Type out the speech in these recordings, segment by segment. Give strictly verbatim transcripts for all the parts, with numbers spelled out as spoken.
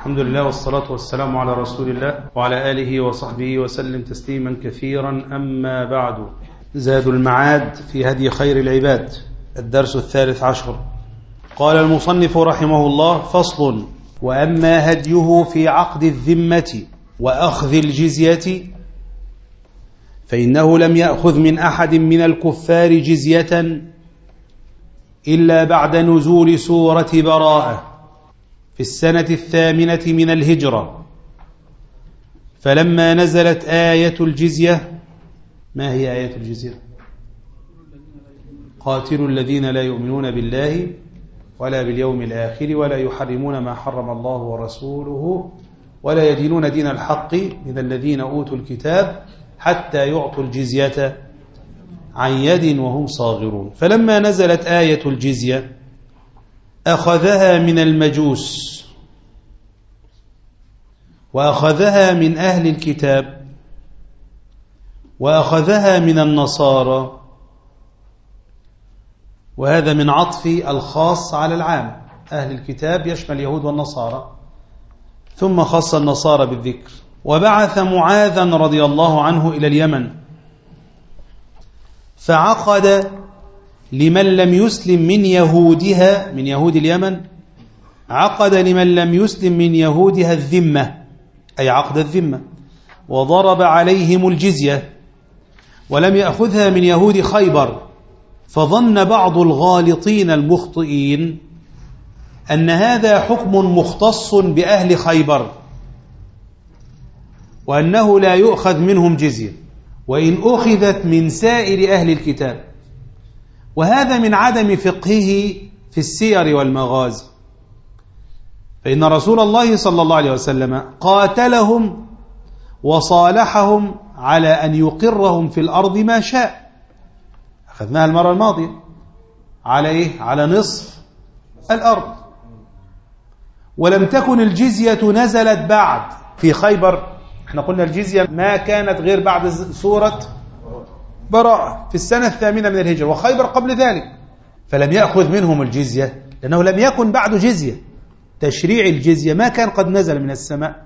الحمد لله والصلاة والسلام على رسول الله وعلى آله وصحبه وسلم تسليما كثيرا. أما بعد، زاد المعاد في هدي خير العباد، الدرس الثالث عشر. قال المصنف رحمه الله: فصل: وأما هديه في عقد الذمة وأخذ الجزية فإنه لم يأخذ من أحد من الكفار جزية إلا بعد نزول سورة براءة في السنة الثامنة من الهجرة، فلما نزلت آية الجزية. ما هي آية الجزية؟ قاتلوا الذين لا يؤمنون بالله ولا باليوم الآخر ولا يحرمون ما حرم الله ورسوله ولا يدينون دين الحق من الذين أوتوا الكتاب حتى يعطوا الجزية عن يد وهم صاغرون. فلما نزلت آية الجزية أخذها من المجوس وأخذها من أهل الكتاب وأخذها من النصارى، وهذا من عطف الخاص على العام. أهل الكتاب يشمل اليهود والنصارى، ثم خص النصارى بالذكر. وبعث معاذا رضي الله عنه إلى اليمن، فعقد لمن لم يسلم من يهودها، من يهود اليمن، عقد لمن لم يسلم من يهودها الذمة، أي عقد الذمة، وضرب عليهم الجزية، ولم يأخذها من يهود خيبر. فظن بعض الغالطين المخطئين أن هذا حكم مختص بأهل خيبر، وأنه لا يؤخذ منهم جزية وإن أخذت من سائر أهل الكتاب، وهذا من عدم فقهه في السير والمغازي، فإن رسول الله صلى الله عليه وسلم قاتلهم وصالحهم على أن يقرهم في الأرض ما شاء. أخذناها المرة الماضية على إيه؟ على نصف الأرض. ولم تكن الجزية نزلت بعد في خيبر. احنا قلنا الجزية ما كانت غير بعد سورة براءة في السنة الثامنة من الهجرة، وخيبر قبل ذلك، فلم يأخذ منهم الجزية لأنه لم يكن بعد جزية. تشريع الجزية ما كان قد نزل من السماء،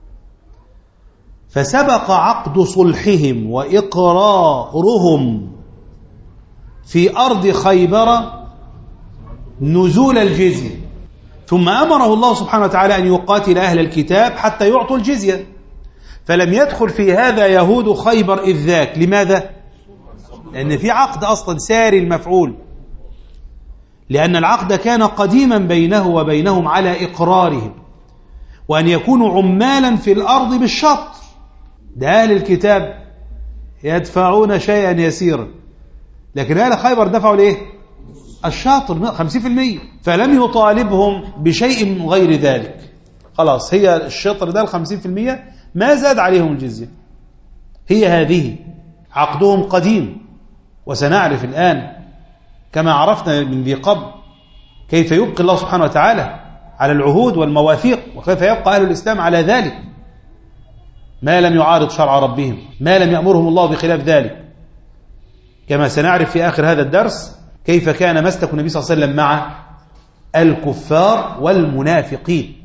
فسبق عقد صلحهم وإقرارهم في أرض خيبر نزول الجزية، ثم أمره الله سبحانه وتعالى أن يقاتل أهل الكتاب حتى يعطوا الجزية، فلم يدخل في هذا يهود خيبر إذ ذاك. لماذا؟ لأن في عقد أصلا ساري المفعول، لأن العقد كان قديما بينه وبينهم على إقرارهم وأن يكونوا عمالا في الأرض بالشطر. ده أهل الكتاب يدفعون شيئا يسيرا، لكن أهل خيبر دفعوا ليه؟ الشاطر خمسين في المية، فلم يطالبهم بشيء غير ذلك. خلاص، هي الشطر ده الخمسين في المية، ما زاد عليهم الجزية. هي هذه عقدهم قديم، وسنعرف الآن كما عرفنا من ذي قبل كيف يبقي الله سبحانه وتعالى على العهود والمواثيق، وكيف يبقى أهل الإسلام على ذلك ما لم يعارض شرع ربهم، ما لم يأمرهم الله بخلاف ذلك، كما سنعرف في آخر هذا الدرس كيف كان مسلك النبي صلى الله عليه وسلم مع الكفار والمنافقين،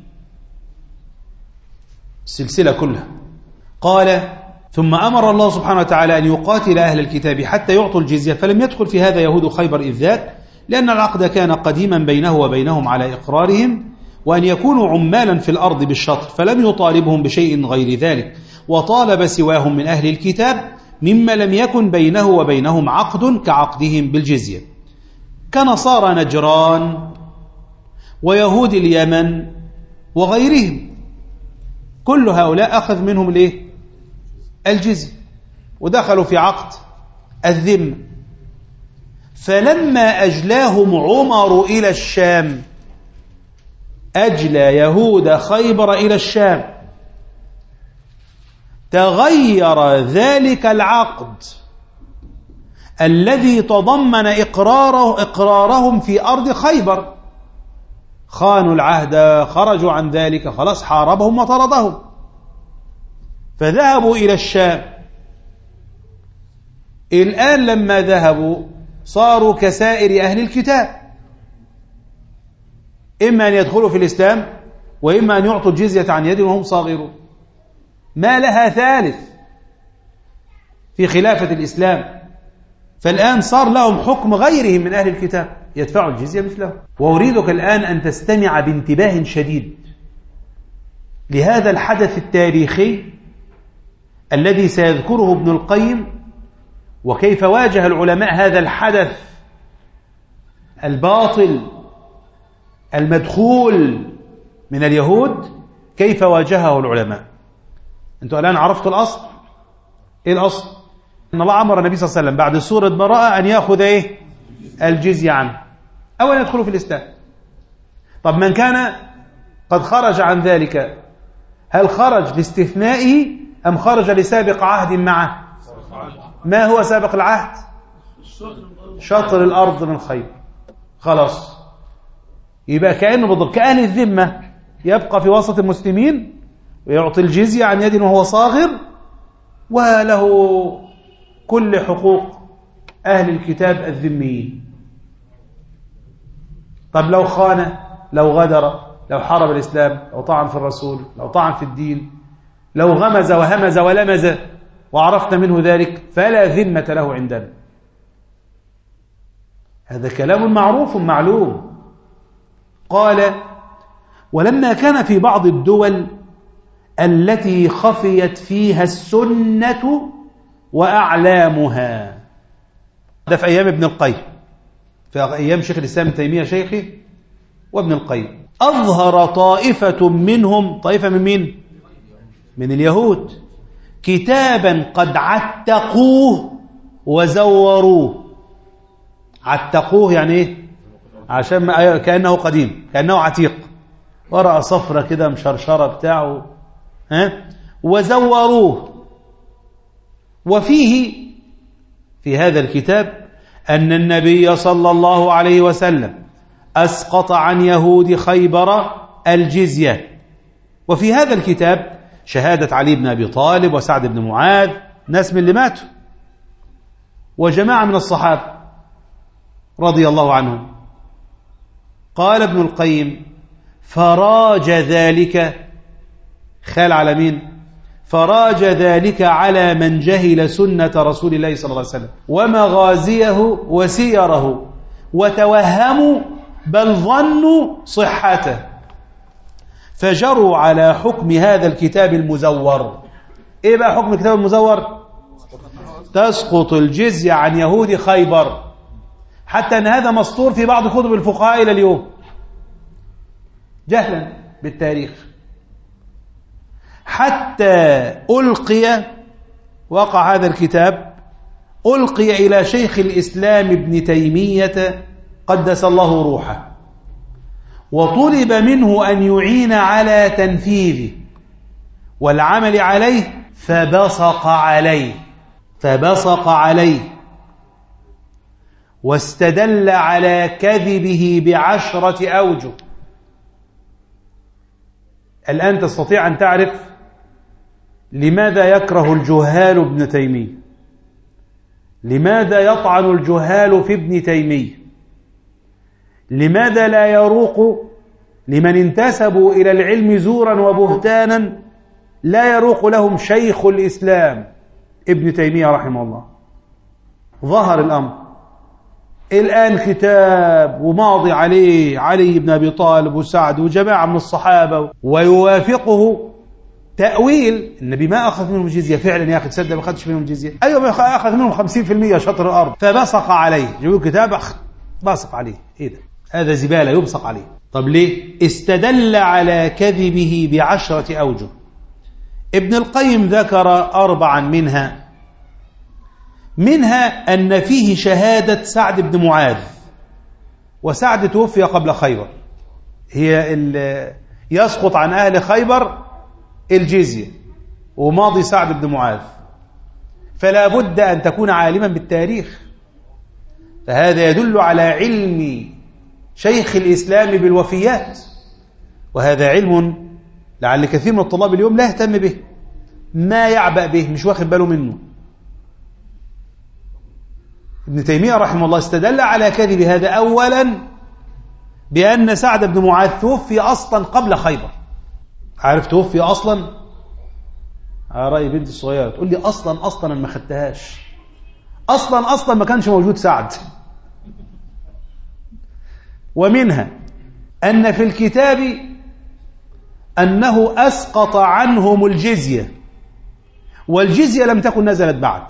السلسلة كلها. قال: ثم أمر الله سبحانه وتعالى أن يقاتل أهل الكتاب حتى يعطوا الجزية، فلم يدخل في هذا يهود خيبر إذ ذاك، لأن العقد كان قديما بينه وبينهم على إقرارهم وأن يكونوا عمالا في الأرض بالشطر، فلم يطالبهم بشيء غير ذلك، وطالب سواهم من أهل الكتاب مما لم يكن بينه وبينهم عقد كعقدهم بالجزية، كنصارى نجران ويهود اليمن وغيرهم. كل هؤلاء أخذ منهم الايه؟ الجزية، ودخلوا في عقد الذمة. فلما أجلاهم عمر إلى الشام، أجلى يهود خيبر إلى الشام، تغير ذلك العقد الذي تضمن إقراره إقرارهم في أرض خيبر. خانوا العهد، خرجوا عن ذلك، خلاص حاربهم وطردهم، فذهبوا إلى الشام. الآن لما ذهبوا صاروا كسائر أهل الكتاب، إما أن يدخلوا في الإسلام وإما أن يعطوا الجزية عن يد وهم صاغرون. ما لها ثالث في خلافة الإسلام. فالآن صار لهم حكم غيرهم من أهل الكتاب يدفعوا الجزية مثله. وأريدك الآن أن تستمع بانتباه شديد لهذا الحدث التاريخي الذي سيذكره ابن القيم، وكيف واجه العلماء هذا الحدث الباطل المدخول من اليهود، كيف واجهه العلماء. أنتوا الآن عرفتوا الأصل. إيه الأصل؟ إن الله أمر النبي صلى الله عليه وسلم بعد سورة براءة أن يأخذ إيه؟ الجزية عنه أو أن يدخلوا في الإسلام. طب من كان قد خرج عن ذلك، هل خرج لاستثنائه أم خرج لسابق عهد معه؟ ما هو سابق العهد؟ شطر الأرض من خيبر. خلاص، يبقى كأنه بالضبط كأهل الذمة، يبقى في وسط المسلمين ويعطي الجزية عن يد وهو صاغر، وله كل حقوق أهل الكتاب الذميين. طب لو خان، لو غدر، لو حارب الإسلام، لو طعن في الرسول، لو طعن في الدين، لو غمز وهمز ولمز وعرفنا منه ذلك، فلا ذمة له عندنا. هذا كلام معروف معلوم. قال: ولما كان في بعض الدول التي خفيت فيها السنة وأعلامها، ده في أيام ابن القيم، في أيام شيخ الإسلام ابن تيمية شيخه وابن القيم، أظهر طائفة منهم، طائفة من مين؟ من اليهود، كتابا قد عتقوه وزوروه. عتقوه يعني ايه؟ عشان كأنه قديم، كأنه عتيق، ورقة صفرة كده مشرشرة بتاعه، ها؟ وزوروه. وفيه في هذا الكتاب أن النبي صلى الله عليه وسلم أسقط عن يهود خيبر الجزية. وفي هذا الكتاب شهادة علي بن أبي طالب وسعد بن معاذ، ناس من اللي ماتوا، وجماعة من الصحابة رضي الله عنهم. قال ابن القيم: فراج ذلك، خال على مين؟ فراج ذلك على من جهل سنة رسول الله صلى الله عليه وسلم ومغازيه وسيره، وتوهموا بل ظنوا صحته، فجروا على حكم هذا الكتاب المزور. ايه بقى حكم الكتاب المزور؟ تسقط الجزية عن يهود خيبر، حتى ان هذا مسطور في بعض كتب الفقهاء الى اليوم جهلا بالتاريخ، حتى ألقي، وقع هذا الكتاب ألقي إلى شيخ الإسلام ابن تيمية قدس الله روحه، وطلب منه أن يعين على تنفيذه والعمل عليه، فبصق عليه فبصق عليه واستدل على كذبه بعشرة أوجه. الآن تستطيع أن تعرف لماذا يكره الجهال ابن تيمية، لماذا يطعن الجهال في ابن تيمية، لماذا لا يروق لمن انتسبوا إلى العلم زورا وبهتانا، لا يروق لهم شيخ الإسلام ابن تيمية رحمه الله. ظهر الأمر الآن كتاب وماضي عليه علي بن أبي طالب وسعد وجماعة من الصحابة، ويوافقه تأويل النبي ما أخذ منهم الجزية. فعلا يا أخي تصدق ما أخذش منهم الجزية؟ أيوة ما أخذ منهم خمسين في المية شطر الأرض. فبصق عليه، جابوا كتاب بصق عليه. إيه ده؟ هذا زبالة يبصق عليه. طب ليه؟ استدل على كذبه بعشرة أوجه. ابن القيم ذكر أربعا منها منها أن فيه شهادة سعد بن معاذ، وسعد توفي قبل خيبر، هي يسقط عن أهل خيبر الجزية، وماضي سعد بن معاذ، فلا بد أن تكون عالما بالتاريخ. فهذا يدل على علم شيخ الإسلام بالوفيات، وهذا علم لعل كثير من الطلاب اليوم لا يهتم به، ما يعبأ به، مش واخد باله منه. ابن تيمية رحمه الله استدل على كذب هذا أولا بأن سعد بن معاذ توفي أصلا قبل خيبر، عارف توفي أصلا؟ على رأي بنتي الصغيرة تقول لي أصلا أصلا أنا ما خدتهاش، أصلا أصلا ما كانش موجود سعد. ومنها أن في الكتاب أنه أسقط عنهم الجزية، والجزية لم تكن نزلت بعد.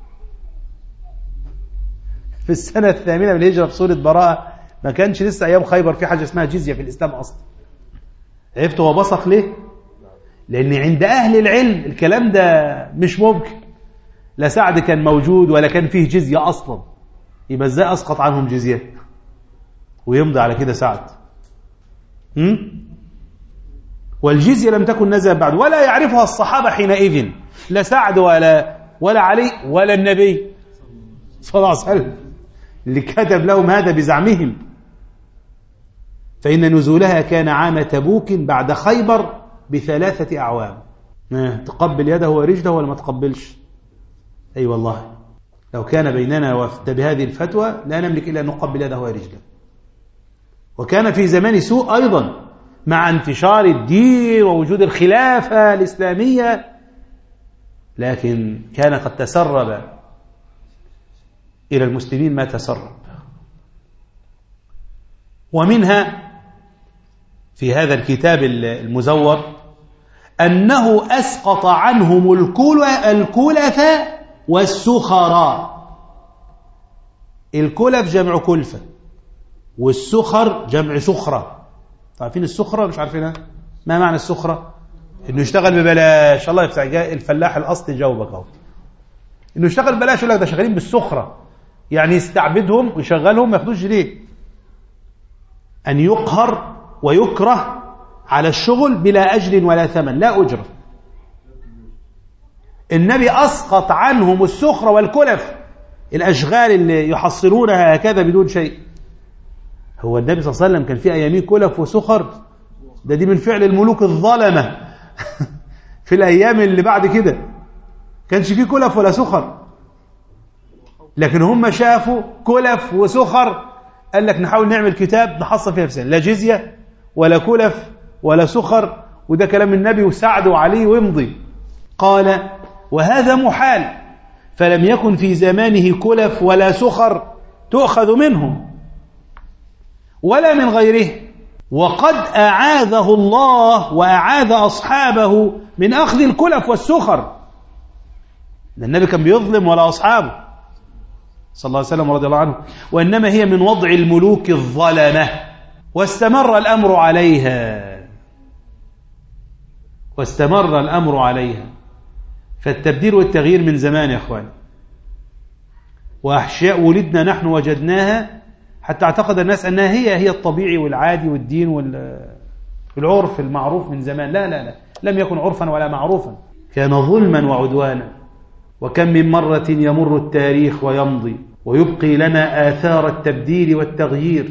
في السنة الثامنة من الهجرة في سورة براءة ما كانش لسه أيام خيبر في حاجة اسمها جزية في الإسلام أصلا. عرفت هو بصق ليه؟ لأن عند أهل العلم الكلام ده مش ممكن، لا سعد كان موجود ولا كان فيه جزية أصلا، يبقى ازاي أسقط عنهم جزية ويمضي على كده سعد؟ هم؟ والجزية لم تكن نزلت بعد، ولا يعرفها الصحابة حينئذ، لا سعد ولا ولا علي ولا النبي صلى الله عليه وسلم اللي كتب لهم هذا بزعمهم. فإن نزولها كان عام تبوك بعد خيبر بثلاثة أعوام. تقبل يده ورجله ولا ما تقبلش؟ أي أيوة والله لو كان بيننا وفد بهذه الفتوى لا نملك إلا أن نقبل يده ورجله. وكان في زمان سوء أيضا مع انتشار الدين ووجود الخلافة الإسلامية، لكن كان قد تسرب إلى المسلمين ما تسرب. ومنها في هذا الكتاب المزور أنه أسقط عنهم الكلف والسخراء. الكلف جمع كلفة، والسخر جمع سخرة. عارفين السخرة مش عارفينها؟ ما معنى السخرة؟ إنه يشتغل ببلاش. الله يفتح الفلاح الأصلي جاوبك أهو. إنه يشتغل ببلاش، يقول لك ده شغالين بالسخرة، يعني يستعبدهم ويشغلهم ما ياخدوش جنيه. أن يقهر ويكره على الشغل بلا أجر ولا ثمن، لا أجرة. النبي أسقط عنهم السخرة والكلف، الأشغال اللي يحصلونها هكذا بدون شيء. هو النبي صلى الله عليه وسلم كان في أيامين كلف وسخر؟ ده دي من فعل الملوك الظلمة في الأيام اللي بعد كده كانش فيه كلف ولا سخر، لكن هم شافوا كلف وسخر قال لك نحاول نعمل كتاب نحصل فيها بسنة، لا جزية ولا كلف ولا سخر، وده كلام النبي وسعد وعلي ويمضي. قال وهذا محال، فلم يكن في زمانه كلف ولا سخر تؤخذ منهم ولا من غيره، وقد أعاذه الله وأعاذ أصحابه من أخذ الكلف والسخر. النبي كان بيظلم ولا أصحابه صلى الله عليه وسلم رضي الله عنه، وإنما هي من وضع الملوك الظلمة. واستمر الأمر عليها واستمر الأمر عليها فالتبديل والتغيير من زمان يا أخوان، وأحشاء ولدنا نحن وجدناها، حتى اعتقد الناس أنها هي هي الطبيعي والعادي والدين والعرف المعروف من زمان. لا لا لا، لم يكن عرفا ولا معروفا، كان ظلما وعدوانا. وكم من مرة يمر التاريخ ويمضي ويبقي لنا آثار التبديل والتغيير،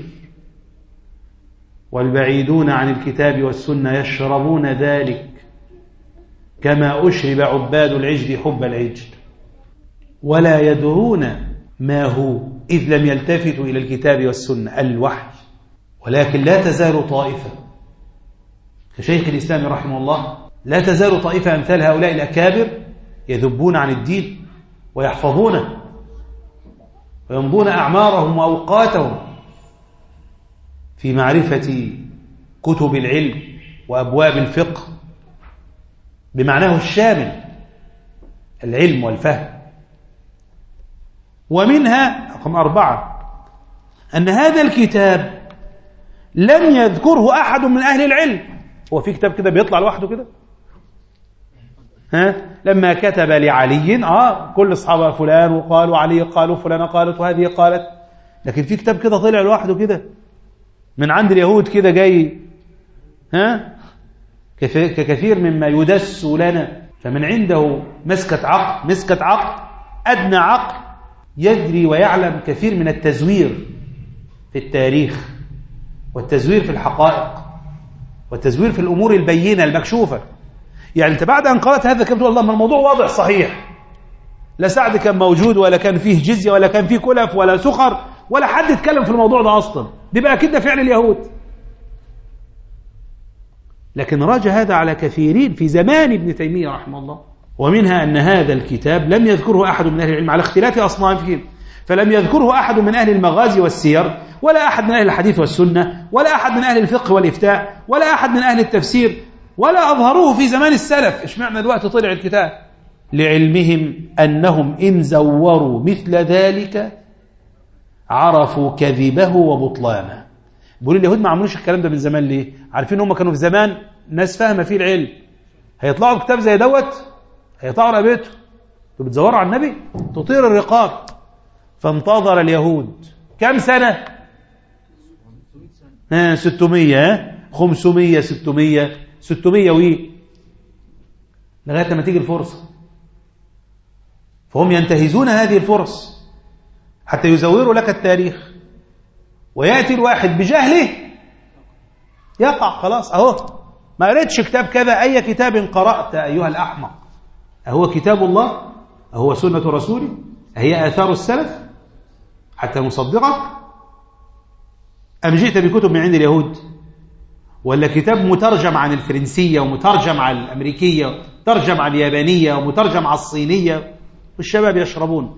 والبعيدون عن الكتاب والسنة يشربون ذلك كما أشرب عباد العجل حب العجل، ولا يدرون ما هو إذ لم يلتفتوا إلى الكتاب والسنة الوحي. ولكن لا تزال طائفة كشيخ الإسلام رحمه الله، لا تزال طائفة أمثال هؤلاء الأكابر يذبون عن الدين ويحفظونه ويمضون أعمارهم وأوقاتهم في معرفة كتب العلم وأبواب الفقه بمعناه الشامل، العلم والفهم. ومنها رقم أربعة أن هذا الكتاب لم يذكره أحد من أهل العلم. هو في كتاب كده بيطلع لوحده كده؟ ها؟ لما كتب لعلي آه كل أصحابه فلان وقالوا علي قالوا فلان قالت وهذه قالت، لكن في كتاب كده طلع لوحده كده من عند اليهود كده جاي، ها؟ ككثير مما يدس لنا. فمن عنده مسكة عقل مسكة عقل أدنى عقل يدري ويعلم كثير من التزوير في التاريخ والتزوير في الحقائق والتزوير في الأمور البينة المكشوفة. يعني أنت بعد أن قرأت هذا كم تقول الله ما الموضوع واضح صحيح، لا سعد كان موجود ولا كان فيه جزية ولا كان فيه كلف ولا سخر ولا حد يتكلم في الموضوع ده أصلا، دي بقى كده فعل اليهود. لكن راج هذا على كثيرين في زمان ابن تيمية رحمه الله. ومنها أن هذا الكتاب لم يذكره أحد من أهل العلم على اختلاف أصنافهم، فلم يذكره أحد من أهل المغازي والسير، ولا أحد من أهل الحديث والسنة، ولا أحد من أهل الفقه والإفتاء، ولا أحد من أهل التفسير، ولا أظهروه في زمان السلف. إيش معنى الوقت طلع الكتاب؟ لعلمهم أنهم إن زوروا مثل ذلك عرفوا كذبه وبطلانه. بيقولوا اليهود ما عملوش الكلام ده من زمان ليه؟ عارفين هم كانوا في زمان ناس فاهمة فيه العلم، هيطلعوا بكتاب زي دوت هيطلعوا رقبته. انتوا بتزوروا على النبي تطير الرقاب. فانتظر اليهود كم سنة؟ ها ستمية، خمسمية، ستمية، ستمية وي لغاية ما تيجي الفرصة. فهم ينتهزون هذه الفرص حتى يزوروا لك التاريخ، ويأتي الواحد بجهله يقع. خلاص اهو ما قريتش كتاب كذا. أي كتاب قرأت أيها الأحمق؟ أهو كتاب الله؟ أهو سنة رسوله؟ هي آثار السلف حتى نصدقك؟ أم جئت بكتب من عند اليهود؟ ولا كتاب مترجم عن الفرنسية ومترجم عن الأمريكية ومترجم عن اليابانية ومترجم عن الصينية والشباب يشربون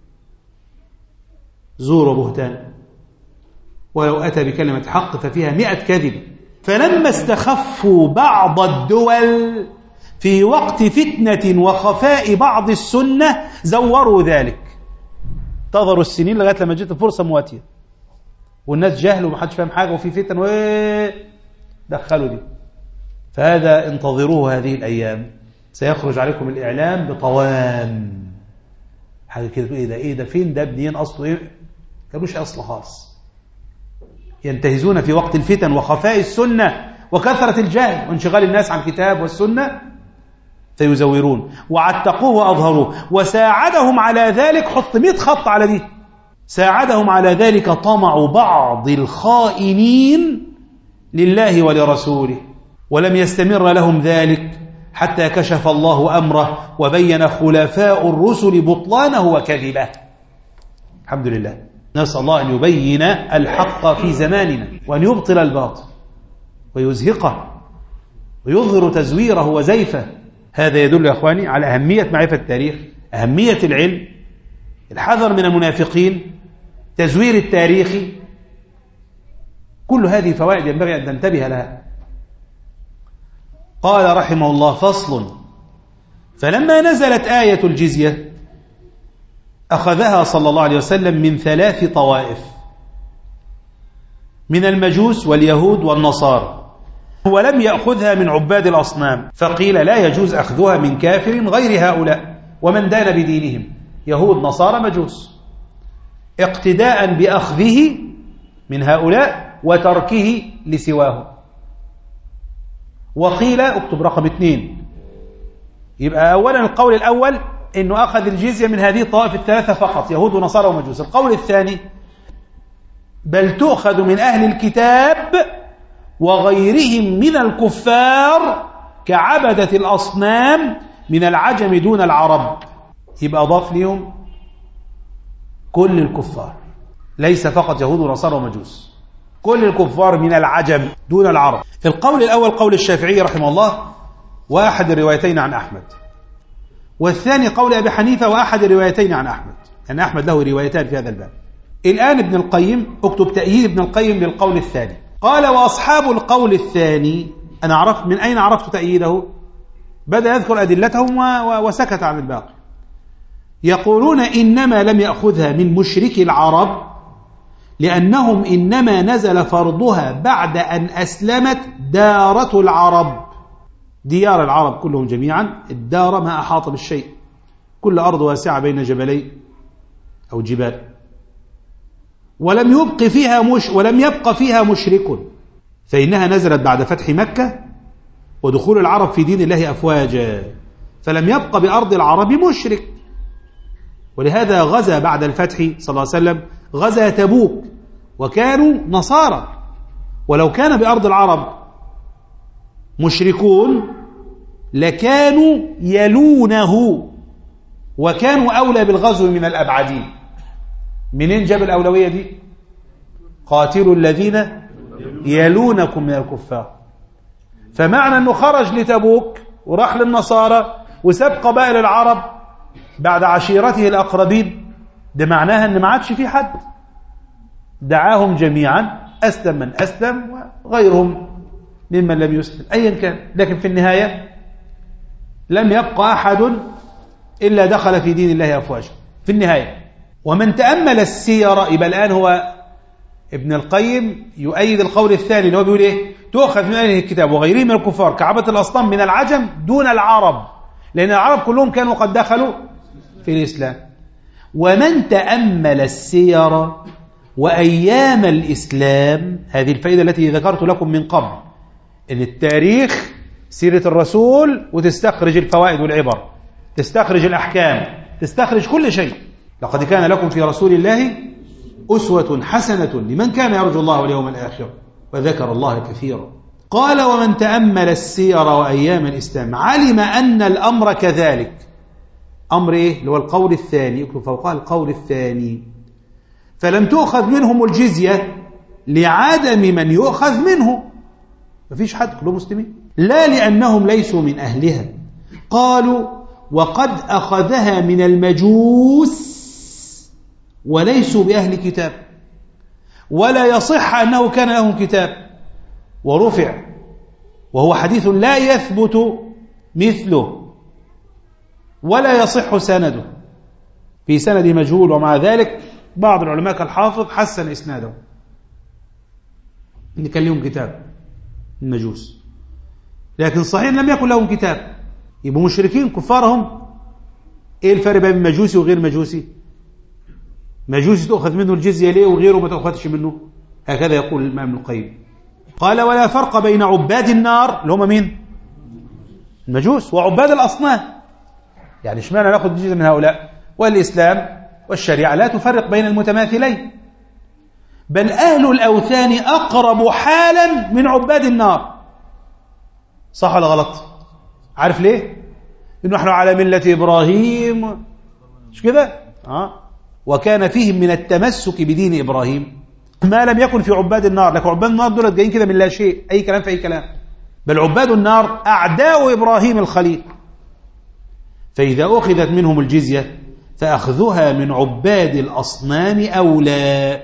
زور وبهتان؟ ولو أتى بكلمة حق ففيها مئة كذب. فلما استخفوا بعض الدول في وقت فتنة وخفاء بعض السنة زوروا ذلك. انتظروا السنين لغاية لما جت الفرصة مواتية والناس جهلوا ومحدش فاهم حاجة وفي فتن ودخلوا دي. فهذا انتظروه هذه الأيام، سيخرج عليكم الإعلام بطوام حاجة كده. إيه ده إيه ده فين ده ابنين أصله إيه؟ كانوش أصل خاص. ينتهزون في وقت الفتن وخفاء السنة وكثرة الجهل وانشغال الناس عن الكتاب والسنة فيزورون. وعتقوه وأظهروه وساعدهم على ذلك. حط مئة خط على دي. ساعدهم على ذلك طمع بعض الخائنين لله ولرسوله، ولم يستمر لهم ذلك حتى كشف الله أمره وبين خلفاء الرسل بطلانه وكذبه. الحمد لله. نسأل الله أن يبين الحق في زماننا وأن يبطل الباطل ويزهقه ويظهر تزويره وزيفه. هذا يدل يا أخواني على أهمية معرفة التاريخ، أهمية العلم، الحذر من المنافقين، تزوير التاريخ. كل هذه فوائد ينبغي أن تنتبه لها. قال رحمه الله: فصل. فلما نزلت آية الجزية أخذها صلى الله عليه وسلم من ثلاث طوائف، من المجوس واليهود والنصارى، ولم يأخذها من عباد الأصنام، فقيل لا يجوز أخذها من كافر غير هؤلاء ومن دان بدينهم، يهود نصارى مجوس، اقتداء بأخذه من هؤلاء وتركه لسواه. وقيل اكتب رقم اثنين. يبقى أولا القول الأول إنه أخذ الجزية من هذه الطوائف الثلاثة فقط، يهود ونصارى ومجوس. القول الثاني بل تؤخذ من أهل الكتاب وغيرهم من الكفار كعبدة الأصنام من العجم دون العرب. يبقى أضاف لهم كل الكفار، ليس فقط يهود ونصارى ومجوس، كل الكفار من العجم دون العرب. القول الأول قول الشافعي رحمه الله وأحد الروايتين عن أحمد، والثاني قول أبي حنيفة وأحد الروايتين عن أحمد، يعني أحمد له روايتان في هذا الباب. الآن ابن القيم اكتب تأييد ابن القيم للقول الثاني. قال: وأصحاب القول الثاني، أنا عرفت من أين عرفت تأييده؟ بدأ يذكر أدلتهم وسكت عن الباقي. يقولون إنما لم يأخذها من مشرك العرب لأنهم إنما نزل فرضها بعد أن أسلمت دارة العرب، ديار العرب كلهم جميعا. الدار ما أحاط بالشيء، كل أرض واسعة بين جبلين أو جبال. ولم يبق فيها مش ولم يبق فيها مشرك، فإنها نزلت بعد فتح مكة ودخول العرب في دين الله أفواجا، فلم يبق بأرض العرب مشرك. ولهذا غزا بعد الفتح صلى الله عليه وسلم غزا تبوك وكانوا نصارى، ولو كان بأرض العرب مشركون لكانوا يلونه وكانوا أولى بالغزو من الأبعدين. منين جاب الأولوية دي؟ قاتلوا الذين يلونكم من الكفار. فمعنى أنه خرج لتبوك وراح للنصارى وساب قبائل العرب بعد عشيرته الأقربين، ده معناها أن ما عادش في حد، دعاهم جميعا، أسلم من أسلم وغيرهم ممن لم يسلم أيا كان، لكن في النهاية لم يبقى أحد إلا دخل في دين الله أفواجا في النهاية. ومن تأمل السير، يبقى الآن هو ابن القيم يؤيد القول الثاني اللي هو بيقول إيه؟ تؤخذ من أهل الكتاب وغيرهم من الكفار كعبة الأصنام من العجم دون العرب، لأن العرب كلهم كانوا قد دخلوا في الإسلام. ومن تأمل السير وأيام الإسلام، هذه الفائدة التي ذكرت لكم من قبل، إن التاريخ سيرة الرسول وتستخرج الفوائد والعبر، تستخرج الأحكام، تستخرج كل شيء. لقد كان لكم في رسول الله أسوة حسنة لمن كان يرجو الله واليوم الآخر وذكر الله كثيرا. قال ومن تأمل السير وأيام الإسلام علم أن الأمر كذلك. أمر إيه؟ اللي هو القول الثاني، يكتب فوقها القول الثاني. فلم تؤخذ منهم الجزية لعدم من يؤخذ منه، مفيش حد، كلهم مسلمين، لا لأنهم ليسوا من أهلها. قالوا وقد أخذها من المجوس وليسوا بأهل كتاب، ولا يصح أنه كان لهم كتاب، ورفع وهو حديث لا يثبت مثله ولا يصح سنده، في سند مجهول، ومع ذلك بعض العلماء كالحافظ حسن إسناده إن كان لهم كتاب المجوس، لكن صحيح لم يكن لهم كتاب، يبقوا مشركين كفارهم. إيه الفرق بين مجوسي وغير مجوسي؟ مجوسي تأخذ منه الجزية ليه وغيره ما تأخذش منه؟ هكذا يقول الإمام ابن القيم. قال ولا فرق بين عباد النار اللي هم مين؟ المجوس، وعباد الأصنام. يعني اشمعنى ناخذ جزية من هؤلاء؟ والإسلام والشريعة لا تفرق بين المتماثلين، بل أهل الأوثان أقرب حالا من عباد النار. صح ولا غلط؟ عارف ليه؟ إنه نحن على ملة إبراهيم، مش كده؟ آه. وكان فيهم من التمسك بدين إبراهيم ما لم يكن في عباد النار. لكن عباد النار دول جايين كده من لا شيء، أي كلام في أي كلام، بل عباد النار أعداء إبراهيم الخليل. فإذا أخذت منهم الجزية فأخذها من عباد الأصنام أولى.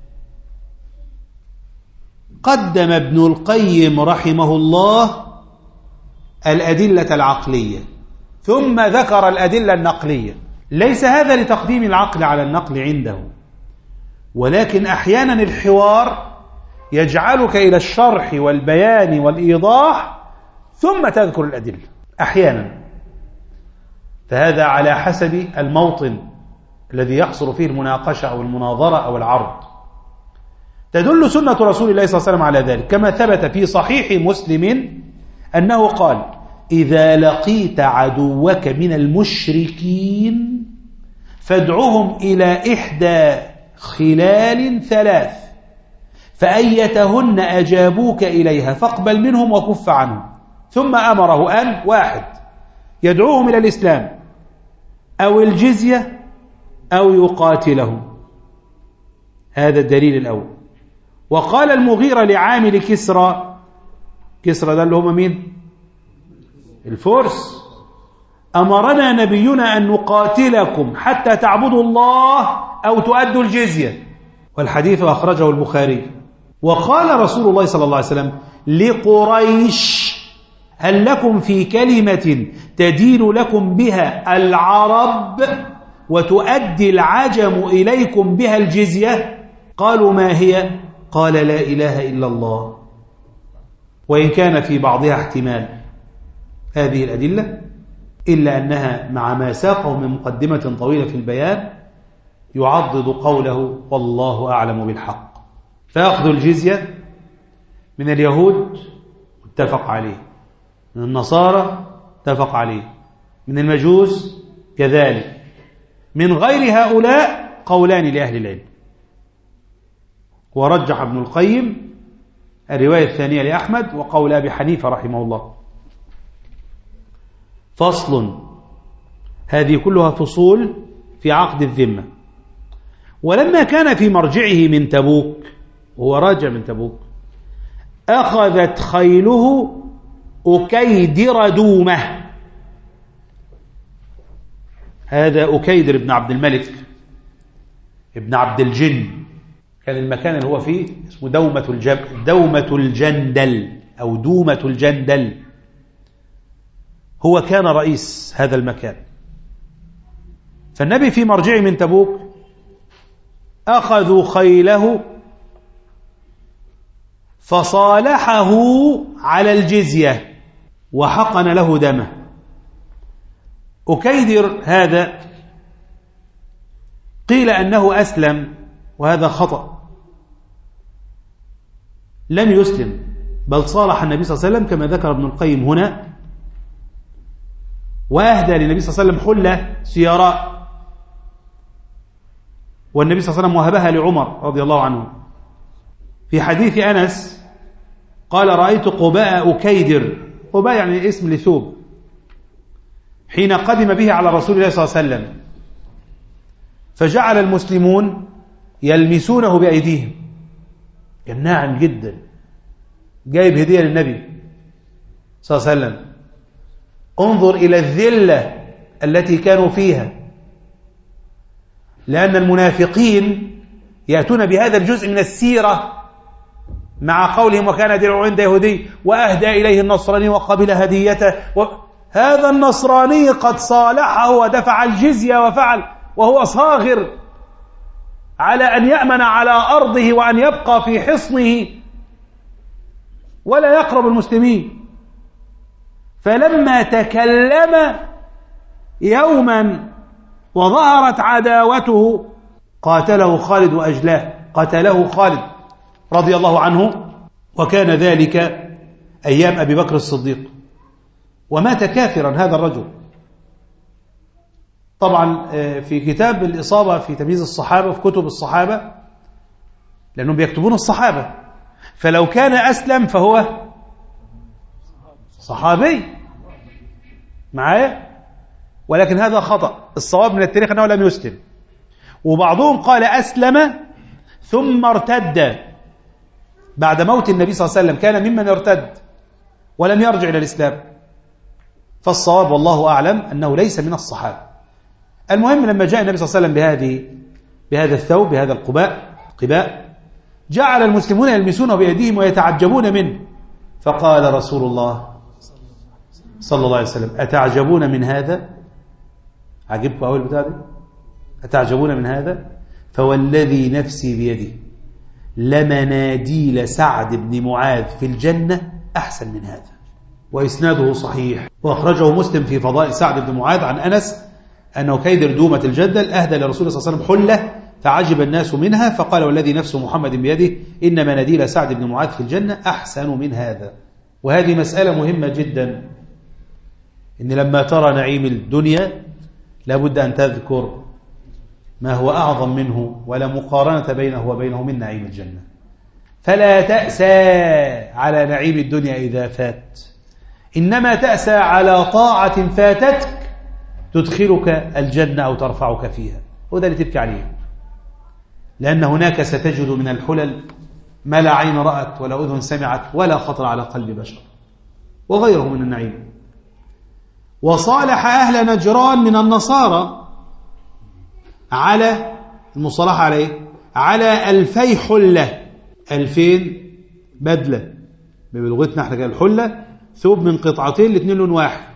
قدم ابن القيم رحمه الله الأدلة العقلية ثم ذكر الأدلة النقلية. ليس هذا لتقديم العقل على النقل عنده، ولكن أحيانا الحوار يجعلك إلى الشرح والبيان والإيضاح ثم تذكر الأدلة أحيانا، فهذا على حسب الموطن الذي يحصل فيه المناقشة أو المناظرة أو العرض. تدل سنة رسول الله صلى الله عليه وسلم على ذلك، كما ثبت في صحيح مسلم أنه قال إذا لقيت عدوك من المشركين فادعهم إلى إحدى خلال ثلاث، فأيتهن أجابوك إليها فاقبل منهم وكف عنهم. ثم أمره أن واحد يدعوهم إلى الإسلام أو الجزية أو يقاتلهم. هذا الدليل الأول. وقال المغيرة لعامل كسرى، كسرى ده اللي هم مين؟ الفرس، أمرنا نبينا أن نقاتلكم حتى تعبدوا الله أو تؤدوا الجزية، والحديث أخرجه البخاري. وقال رسول الله صلى الله عليه وسلم لقريش هل لكم في كلمة تدين لكم بها العرب وتؤدي العجم إليكم بها الجزية؟ قالوا ما هي؟ قال لا إله إلا الله. وإن كان في بعضها احتمال هذه الأدلة، إلا أنها مع ما ساقه من مقدمة طويلة في البيان يعضد قوله والله أعلم بالحق. فأخذ الجزية من اليهود متفق عليه، من النصارى اتفق عليه، من المجوس كذلك، من غير هؤلاء قولان لأهل العلم. ورجح ابن القيم الرواية الثانية لأحمد وقول أبي حنيفة رحمه الله. فصل، هذه كلها فصول في عقد الذمة. ولما كان في مرجعه من تبوك، هو راجع من تبوك، أخذت خيله أكيدر دومة. هذا أكيدر بن عبد الملك ابن عبد الجن، كان المكان اللي هو فيه اسمه دومة الجب دومة الجندل أو دومة الجندل، هو كان رئيس هذا المكان. فالنبي في مرجعه من تبوك أخذوا خيله فصالحه على الجزية وحقن له دمه. أكيدر هذا قيل أنه أسلم، وهذا خطأ، لم يسلم، بل صالح النبي صلى الله عليه وسلم كما ذكر ابن القيم هنا، وأهدى للنبي صلى الله عليه وسلم حلة سيراء، والنبي صلى الله عليه وسلم وهبها لعمر رضي الله عنه. في حديث أنس قال رأيت قباء أكيدر، قباء يعني اسم لثوب، حين قدم به على رسول الله صلى الله عليه وسلم، فجعل المسلمون يلمسونه بأيديهم، كان ناعم جدا، جايب هدية للنبي صلى الله عليه وسلم. انظر إلى الذلة التي كانوا فيها، لأن المنافقين يأتون بهذا الجزء من السيرة مع قولهم وكان درع عند يهودي وأهدى إليه النصراني وقبل هديته، هذا النصراني قد صالحه ودفع الجزية وفعل، وهو صاغر على أن يأمن على أرضه وأن يبقى في حصنه ولا يقرب المسلمين. فلما تكلم يوما وظهرت عداوته قاتله خالد وأجلاه، قتله خالد رضي الله عنه، وكان ذلك أيام أبي بكر الصديق، ومات كافرا هذا الرجل. طبعا في كتاب الإصابة في تمييز الصحابة، في كتب الصحابة، لأنهم بيكتبون الصحابة، فلو كان أسلم فهو صحابي معايا، ولكن هذا خطأ، الصواب من التاريخ أنه لم يسلم. وبعضهم قال أسلم ثم ارتد بعد موت النبي صلى الله عليه وسلم، كان ممن ارتد ولم يرجع إلى الإسلام. فالصواب والله أعلم أنه ليس من الصحابة. المهم لما جاء النبي صلى الله عليه وسلم بهذه بهذا الثوب، بهذا القباء قباء، جعل المسلمون يلمسونه بأيديهم ويتعجبون منه، فقال رسول الله صلى الله عليه وسلم أتعجبون من هذا؟ عجبكم أول بتاع دي؟ أتعجبون من هذا؟ فوالذي نفسي بيده لمناديل سعد بن معاذ في الجنة أحسن من هذا. وإسناده صحيح، وأخرجه مسلم في فضائل سعد بن معاذ عن أنس أنه كيدر دومة الجدل أهدى لرسول الله صلى الله عليه وسلم حلة فعجب الناس منها، فقال والذي نفس محمد بيده إن مناديل سعد بن معاذ في الجنة أحسن من هذا. وهذه مسألة مهمة جدا، إن لما ترى نعيم الدنيا لابد أن تذكر ما هو أعظم منه، ولا مقارنة بينه وبينه من نعيم الجنة. فلا تأسى على نعيم الدنيا إذا فات، إنما تأسى على طاعة فاتتك تدخلك الجنة أو ترفعك فيها، وده اللي تبكي عليه، لأن هناك ستجد من الحلل ما لا عين رأت ولا أذن سمعت ولا خطر على قلب بشر، وغيره من النعيم. وصالح أهل نجران من النصارى على المصالحة عليه على ألفي حلة، ألفين بدلة بلغتنا احنا كده، الحلة ثوب من قطعتين الاثنين لون واحد،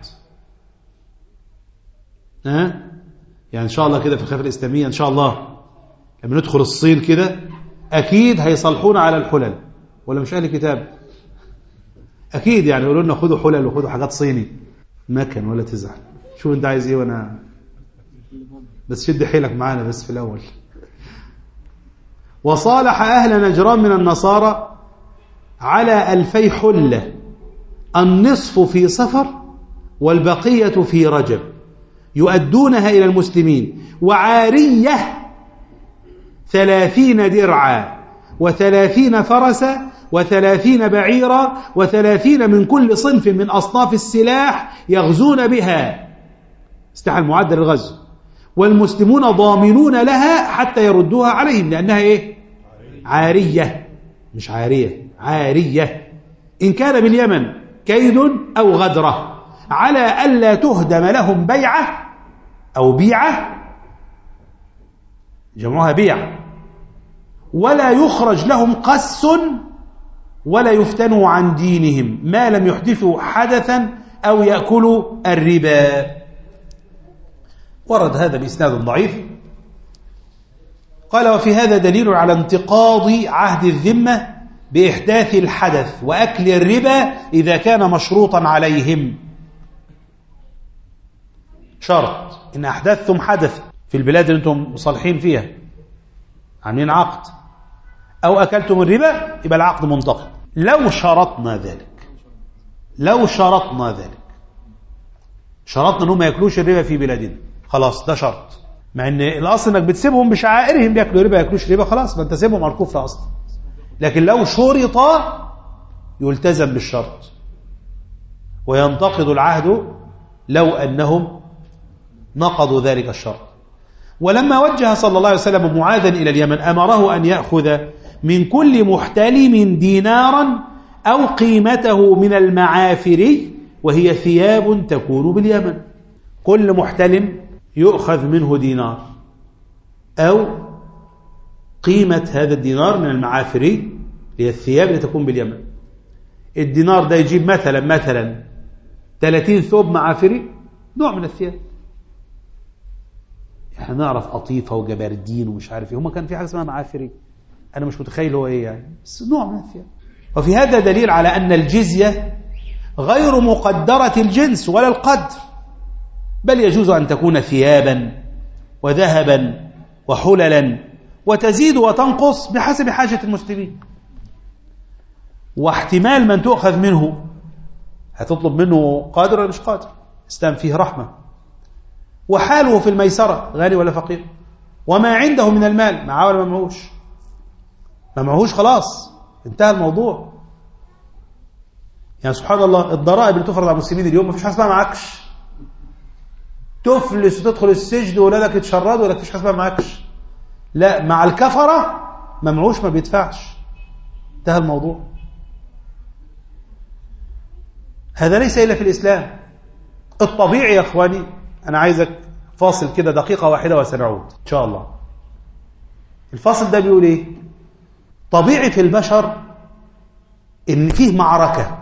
ها أه؟ يعني إن شاء الله كده في الخلافة الإسلامية إن شاء الله لما ندخل الصين كده أكيد هيصلحونا على الحلل، ولا مش أهل كتاب أكيد، يعني يقولوا لنا خدوا حلل وخدوا حاجات صيني، ما كان ولا تزعل، شوف أنت عايز إيه وأنا بس شد حيلك معانا بس في الأول. وصالح أهل نجران من النصارى على ألفي حلة، النصف في صفر والبقية في رجب، يؤدونها إلى المسلمين، وعارية ثلاثين درعا وثلاثين فرسا وثلاثين بعيرا وثلاثين من كل صنف من أصناف السلاح يغزون بها، استحى المعدل الغزو، والمسلمون ضامنون لها حتى يردوها عليهم، لأنها إيه؟ عارية، مش عارية، عارية. إن كان باليمن كيد أو غدرة على ألا تهدم لهم بيعة أو بيعة، جمعها بيع، ولا يخرج لهم قس، ولا يفتنوا عن دينهم ما لم يحدثوا حدثا أو يأكلوا الربا. ورد هذا بإسناد ضعيف. قال: وفي هذا دليل على انتقاض عهد الذمة بإحداث الحدث وأكل الربا إذا كان مشروطا عليهم. شرط إن أحدثتم حدث في البلاد اللي أنتم مصالحين فيها، عاملين عقد، أو أكلتم الربا، يبقى العقد منتقض. لو شرطنا ذلك لو شرطنا ذلك شرطنا أنهم ما يأكلوش الربا في بلادنا، خلاص ده شرط، مع أن الأصل أنك بتسيبهم بشعائرهم بيأكلوا ربا يأكلوش ربا، خلاص ما أنت سيبهم على الكفر أصلا. لكن لو شرط يلتزم بالشرط وينتقض العهد لو أنهم نقضوا ذلك الشرط. ولما وجه صلى الله عليه وسلم معاذا إلى اليمن أمره أن يأخذ من كل محتلم دينارا أو قيمته من المعافر، وهي ثياب تكون باليمن. كل محتلم يؤخذ منه دينار أو قيمة هذا الدينار من المعافر، هي الثياب اللي تكون باليمن. الدينار ده يجيب مثلا مثلا ثلاثين ثوب معافري، نوع من الثياب. احنا نعرف قطيفة وجبردين ومش عارف ايه، هما كان في حاجة اسمها معافري، انا مش متخيل هو ايه يعني، بس نوع من الثياب. وفي هذا دليل على ان الجزية غير مقدرة الجنس ولا القدر، بل يجوز ان تكون ثيابا وذهبا وحللا، وتزيد وتنقص بحسب حاجة المسلمين. واحتمال من تؤخذ منه هتطلب منه قادر ولا مش قادر، الإسلام فيه رحمة. وحاله في الميسرة غني ولا فقير، وما عنده من المال معاه ولا ما معهوش، ما معهوش خلاص انتهى الموضوع. يعني سبحان الله الضرائب اللي تفرض على المسلمين اليوم ما فيش حاجه اسمها معكش، تفلس وتدخل السجن وولادك يتشردوا ولا فيش حاجه اسمها معكش. لا، مع الكفرة ما معهوش ما بيدفعش، انتهى الموضوع. هذا ليس إلا في الإسلام. الطبيعي يا أخواني، أنا عايزك فاصل كده دقيقة واحدة وسنعود إن شاء الله. الفاصل ده بيقول إيه؟ طبيعي في البشر إن فيه معركة.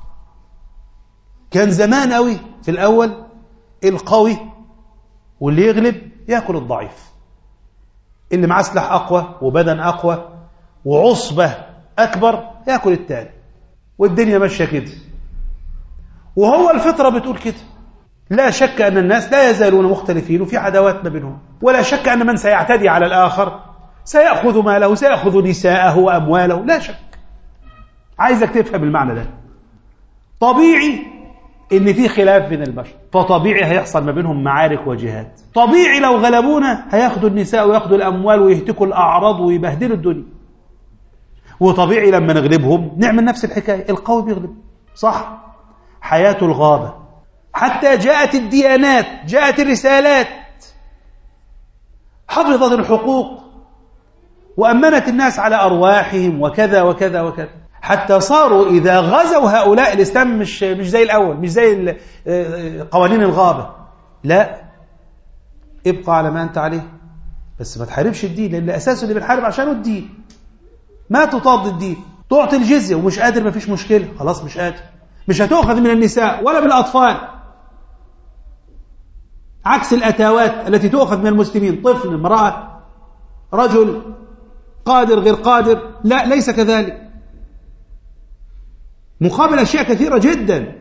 كان زمان قوي في الأول القوي واللي يغلب يأكل الضعيف، اللي معاه سلاح أقوى وبدن أقوى وعصبة أكبر يأكل التاني، والدنيا ماشية كده. وهو الفطرة بتقول كده. لا شك أن الناس لا يزالون مختلفين وفي عداوات ما بينهم، ولا شك أن من سيعتدي على الآخر سيأخذ ماله، سيأخذ نساءه وأمواله، لا شك. عايزك تفهم المعنى ده. طبيعي إن في خلاف بين البشر، فطبيعي هيحصل ما بينهم معارك وجهاد. طبيعي لو غلبونا هياخدوا النساء وياخدوا الأموال ويهتكوا الأعراض ويبهدلوا الدنيا. وطبيعي لما نغلبهم نعمل نفس الحكاية، القوي بيغلب، صح؟ حياة الغابة. حتى جاءت الديانات، جاءت الرسالات، حفظت الحقوق وأمنت الناس على أرواحهم وكذا وكذا وكذا، حتى صاروا إذا غزوا هؤلاء الإسلام مش مش زي الأول، مش زي قوانين الغابة، لا، ابقى على ما أنت عليه، بس ما تحاربش الدين، لأن أساسه اللي بنحارب عشانه الدين. ما تضاد الدين، تعطي الجزية ومش قادر، ما فيش مشكلة، خلاص مش قادر، مش هتأخذ من النساء ولا من الأطفال، عكس الأتاوات التي تؤخذ من المسلمين، طفل، امرأة، رجل، قادر غير قادر، لا، ليس كذلك. مقابل أشياء كثيرة جدا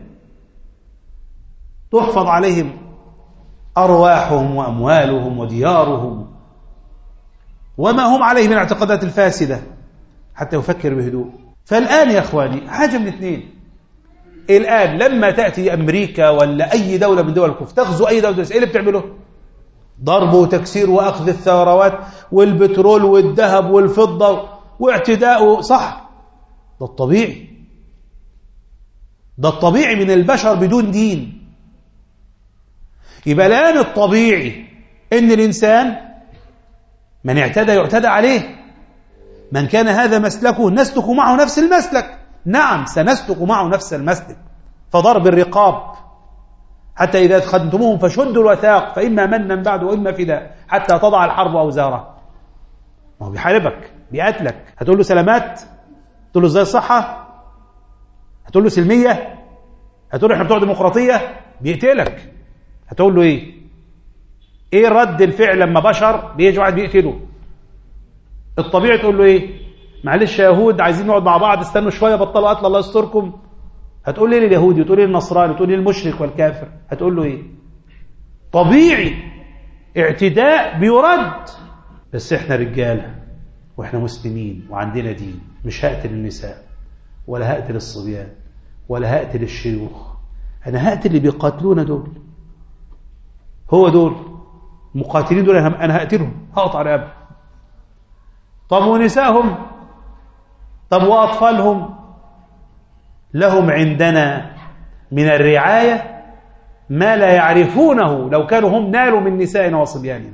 تحفظ عليهم أرواحهم وأموالهم وديارهم وما هم عليه من الاعتقادات الفاسدة، حتى يفكر بهدوء. فالآن يا أخواني حاجة من اثنين، الآن لما تأتي أمريكا ولا أي دولة من دول الكفر تغزو أي دولة، إيه اللي بتعمله؟ ضرب وتكسير وأخذ الثروات والبترول والذهب والفضة واعتداء، صح؟ ده الطبيعي، ده الطبيعي من البشر بدون دين. يبقى الآن الطبيعي إن الإنسان من اعتدى يعتدى عليه، من كان هذا مسلكه نسلك معه نفس المسلك، نعم سنسلك معه نفس المسلك، فضرب الرقاب حتى إذا أدخلتموهم فشدوا الوثاق فإما منا بعد وإما فداء حتى تضع الحرب أوزارها. ما هو بيحاربك بيقتلك، هتقول له سلامات؟ هتقول له ازاي الصحة؟ هتقول له سلمية؟ هتقول له احنا بتوع ديمقراطية؟ بيقتلك. هتقول له ايه؟ ايه رد الفعل لما بشر بيجي واحد بيقتله؟ الطبيعي تقول له ايه؟ معلش يا يهود عايزين نقعد مع بعض، استنوا شوية بطلوا قتل الله يستركم. هتقول لي لليهودي وتقول لي للنصراني وتقول لي للمشرك والكافر، هتقول له ايه؟ طبيعي اعتداء بيرد. بس احنا رجاله واحنا مسلمين وعندنا دين، مش هقتل النساء ولا هقتل الصبيان ولا هقتل الشيوخ، انا هقتل اللي بيقاتلونا دول. هو دول المقاتلين دول انا هقتلهم، هقطع رقبهم. طب ونسائهم؟ طب واطفالهم؟ لهم عندنا من الرعاية ما لا يعرفونه لو كانوا هم نالوا من نسائنا وصبياننا.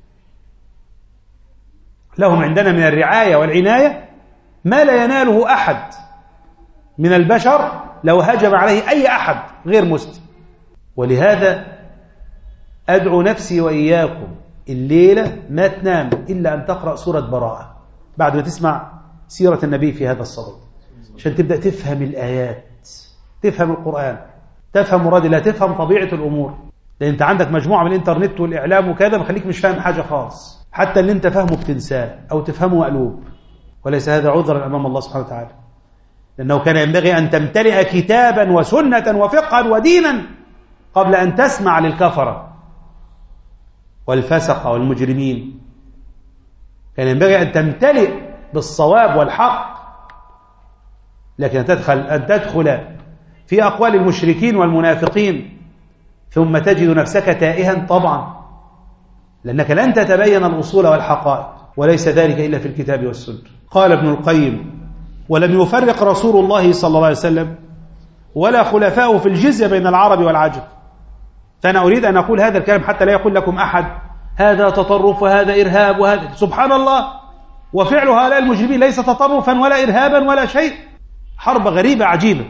لهم عندنا من الرعاية والعناية ما لا يناله أحد من البشر لو هجم عليه أي أحد غير مسلم. ولهذا أدعو نفسي وإياكم الليلة ما تنام إلا أن تقرأ سورة براءة بعد ما تسمع سيرة النبي في هذا الصدد، عشان تبدأ تفهم الآيات، تفهم القرآن، تفهم مراد الله، تفهم طبيعة الأمور. لأن أنت عندك مجموعة من الإنترنت والإعلام وكذا مخليك مش فاهم حاجة خالص، حتى اللي أنت فاهمه بتنساه أو تفهمه مقلوب. وليس هذا عذرا أمام الله سبحانه وتعالى، لأنه كان ينبغي أن تمتلئ كتابا وسنة وفقها ودينا قبل أن تسمع للكفرة والفسقة والمجرمين. كان ينبغي أن تمتلئ بالصواب والحق، لكن أن تدخل, أن تدخل في أقوال المشركين والمنافقين ثم تجد نفسك تائها طبعا، لأنك لن تتبين الأصول والحقائق، وليس ذلك إلا في الكتاب والسنة. قال ابن القيم: ولم يفرق رسول الله صلى الله عليه وسلم ولا خلفاؤه في الجزية بين العرب والعجم. فأنا أريد أن أقول هذا الكلام حتى لا يقول لكم أحد هذا تطرف وهذا إرهاب وهذا، سبحان الله، وفعل هؤلاء المجرمين ليس تطرفا ولا إرهابا ولا شيء، حرب غريبة عجيبة.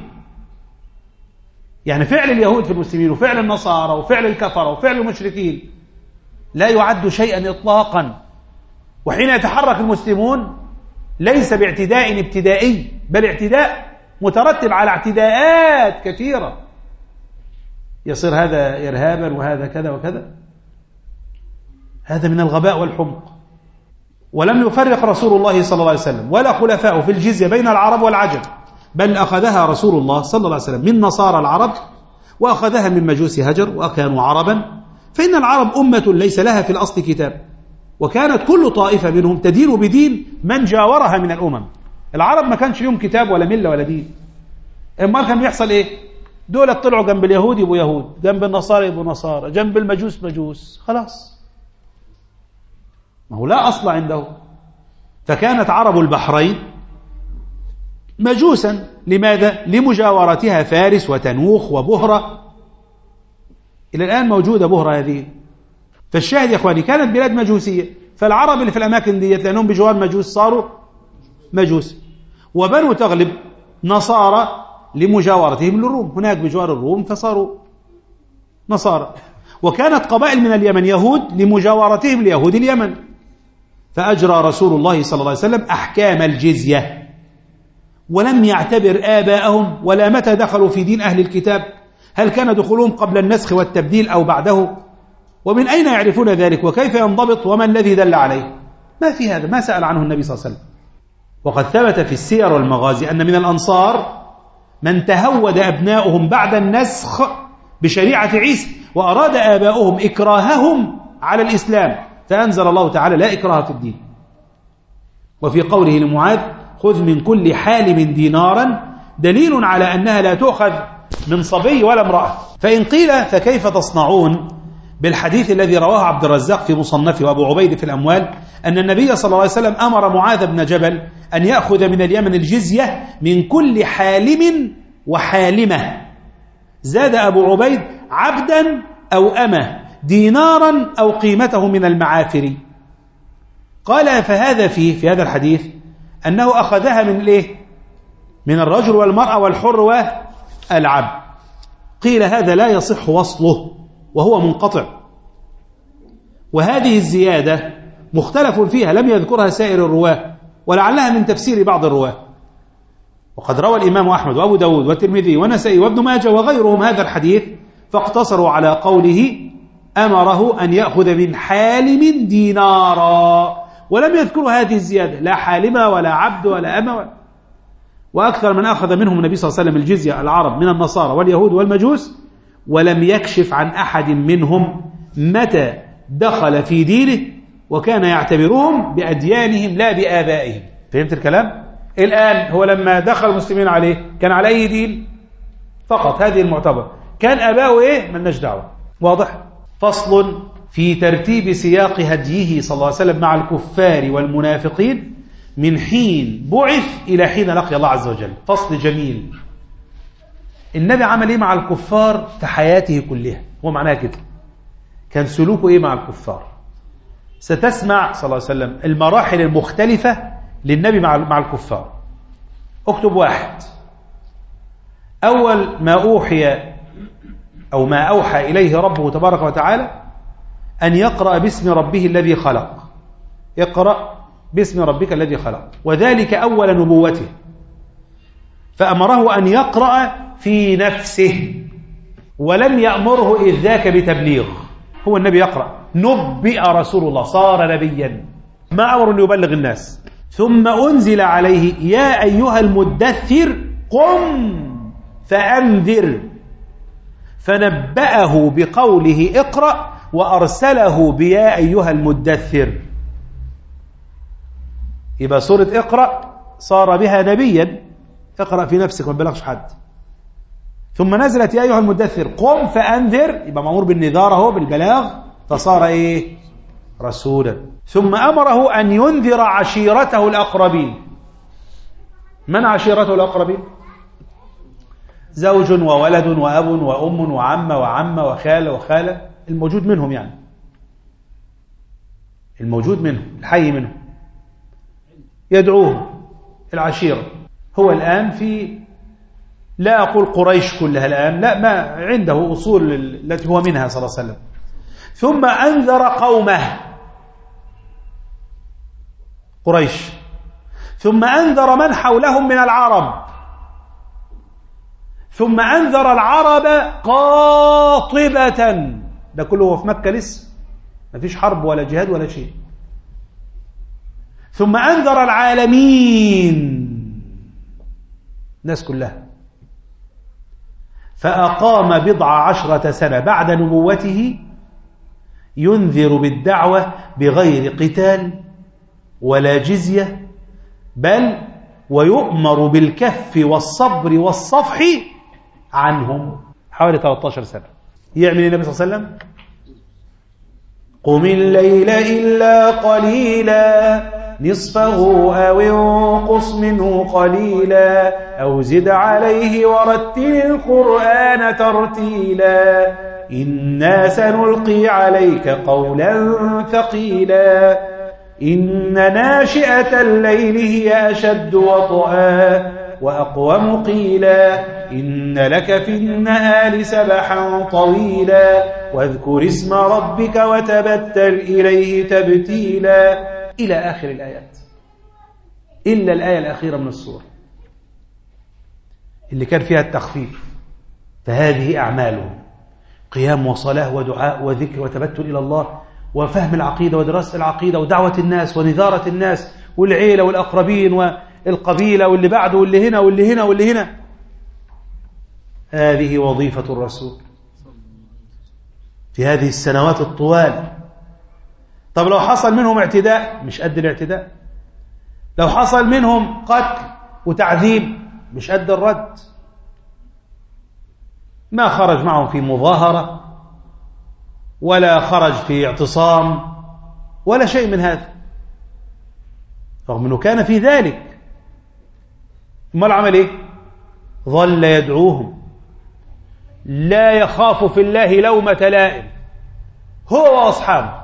يعني فعل اليهود في المسلمين وفعل النصارى وفعل الكفرة وفعل المشركين لا يعد شيئا إطلاقا. وحين يتحرك المسلمون ليس باعتداء ابتدائي، بل اعتداء مترتب على اعتداءات كثيرة، يصير هذا إرهابا وهذا كذا وكذا. هذا من الغباء والحمق. ولم يفرق رسول الله صلى الله عليه وسلم ولا خلفاؤه في الجزية بين العرب والعجم، بل أخذها رسول الله صلى الله عليه وسلم من نصارى العرب وأخذها من مجوس هجر وكانوا عربا، فإن العرب أمة ليس لها في الأصل كتاب، وكانت كل طائفة منهم تدين بدين من جاورها من الأمم. العرب ما كانش لهم كتاب ولا ملة ولا دين. اما كان يحصل ايه؟ دول طلعوا جنب اليهود يبقوا يهود، جنب النصارى يبقوا نصارى، جنب المجوس مجوس، خلاص ما هو لا أصل عنده. فكانت عرب البحرين مجوسا. لماذا؟ لمجاورتها فارس وتنوخ وبهرة، إلى الآن موجودة بهرة هذه. فالشاهد يا أخواني كانت بلاد مجوسية، فالعرب اللي في الأماكن دي لأنهم بجوار مجوس صاروا مجوس. وبنو تغلب نصارى لمجاورتهم للروم، هناك بجوار الروم فصاروا نصارى. وكانت قبائل من اليمن يهود لمجاورتهم ليهود اليمن، فأجرى رسول الله صلى الله عليه وسلم أحكام الجزية، ولم يعتبر آباءهم ولا متى دخلوا في دين أهل الكتاب، هل كان دخولهم قبل النسخ والتبديل أو بعده، ومن أين يعرفون ذلك وكيف ينضبط وما الذي دل عليه. ما في هذا، ما سأل عنه النبي صلى الله عليه وسلم. وقد ثبت في السير والمغازي أن من الأنصار من تهود أبناؤهم بعد النسخ بشريعة عيسى وأراد آباؤهم إكراههم على الإسلام، فأنزل الله تعالى لا إكراه في الدين. وفي قوله لمعاذ خذ من كل حالم دينارا دليل على أنها لا تؤخذ من صبي ولا امرأة. فإن قيل فكيف تصنعون بالحديث الذي رواه عبد الرزاق في مصنفه وأبو عبيد في الأموال أن النبي صلى الله عليه وسلم أمر معاذ بن جبل أن يأخذ من اليمن الجزية من كل حالم وحالمة، زاد أبو عبيد عبدا أو أمة، دينارا أو قيمته من المعافر. قال فهذا فيه في هذا الحديث أنه أخذها من الإيه؟ من الرجل والمرأة والحر والعبد. قيل هذا لا يصح وصله وهو منقطع، وهذه الزيادة مختلف فيها لم يذكرها سائر الرواة، ولعلها من تفسير بعض الرواة. وقد روى الإمام أحمد وأبو داود والترمذي والنسائي وابن ماجه وغيرهم هذا الحديث، فاقتصروا على قوله أمره أن يأخذ من حالم دينارا، ولم يذكروا هذه الزيادة، لا حالمة ولا عبد ولا أمة. وأكثر من أخذ منهم النبي صلى الله عليه وسلم الجزية العرب من النصارى واليهود والمجوس، ولم يكشف عن أحد منهم متى دخل في دينه، وكان يعتبرهم بأديانهم لا بآبائهم. فهمت الكلام؟ الآن هو لما دخل المسلمين عليه كان على أي دين فقط، هذه المعتبر، كان أباؤه إيه؟ ملناش دعوة. واضح؟ فصل في ترتيب سياق هديه صلى الله عليه وسلم مع الكفار والمنافقين من حين بعث إلى حين لقي الله عز وجل. فصل جميل. النبي عمل إيه مع الكفار في حياته كلها؟ هو معناها كده، كان سلوكه إيه مع الكفار؟ ستسمع صلى الله عليه وسلم المراحل المختلفة للنبي مع مع الكفار. اكتب واحد. أول ما أوحي أو ما أوحى إليه ربه تبارك وتعالى أن يقرأ باسم ربه الذي خلق. اقرأ باسم ربك الذي خلق، وذلك أول نبوته، فأمره أن يقرأ في نفسه، ولم يأمره إذ ذاك بتبليغ. هو النبي يقرأ، نبئ رسول الله، صار نبيا، ما أمر أن يبلغ الناس. ثم أنزل عليه يا أيها المدثر قم فأنذر، فنبأه بقوله اقرأ، وأرسله بيا أيها المدثر. يبقى سورة اقرأ صار بها نبيا، اقرأ في نفسك ما بلغش حد. ثم نزلت يا أيها المدثر قم فأنذر، يبقى مأمور بالنذار هو بالبلاغ، فصار إيه؟ رسولا. ثم أمره أن ينذر عشيرته الأقربين. من عشيرته الأقربين؟ زوج وولد وأب وأم وعم وعم وخال وخالة، الموجود منهم، يعني الموجود منهم، الحي منهم، يدعوهم العشيرة. هو الآن في، لا أقول قريش كلها الآن، لا، ما عنده أصول التي هو منها صلى الله عليه وسلم. ثم أنذر قومه قريش، ثم أنذر من حولهم من العرب، ثم أنذر العرب قاطبة. ده كله هو في مكة لسه ما فيش حرب ولا جهاد ولا شيء. ثم أنذر العالمين، الناس كلها. فأقام بضع عشرة سنة بعد نبوته ينذر بالدعوة بغير قتال ولا جزية، بل ويؤمر بالكف والصبر والصفح عنهم. حوالي ثلاثة عشر سنة يعمل النبي صلى الله عليه وسلم قم الليل إلا قليلا نصفه أو انقص منه قليلا أو زد عليه ورتل القرآن ترتيلا إنا سنلقي عليك قولا ثقيلا إن ناشئة الليل هي أشد وطئا وأقوم قيلا إن لك في النهار سبحا طويلا واذكر اسم ربك وتبتل إليه تبتيلا إلى آخر الآيات، إلا الآية الأخيرة من السورة اللي كان فيها التخفيف. فهذه أعمالهم، قيام وصلاة ودعاء وذكر وتبتل إلى الله وفهم العقيدة ودراسة العقيدة ودعوة الناس ونذارة الناس والعيلة والأقربين والقبيلة واللي بعده واللي هنا واللي هنا واللي هنا. هذه وظيفة الرسول في هذه السنوات الطوال. طب لو حصل منهم اعتداء مش قد الاعتداء، لو حصل منهم قتل وتعذيب مش قد الرد. ما خرج معهم في مظاهرة ولا خرج في اعتصام ولا شيء من هذا، رغم أنه كان في ذلك. ما العمل إيه؟ ظل يدعوهم لا يخاف في الله لومة لائم، هو وأصحابه.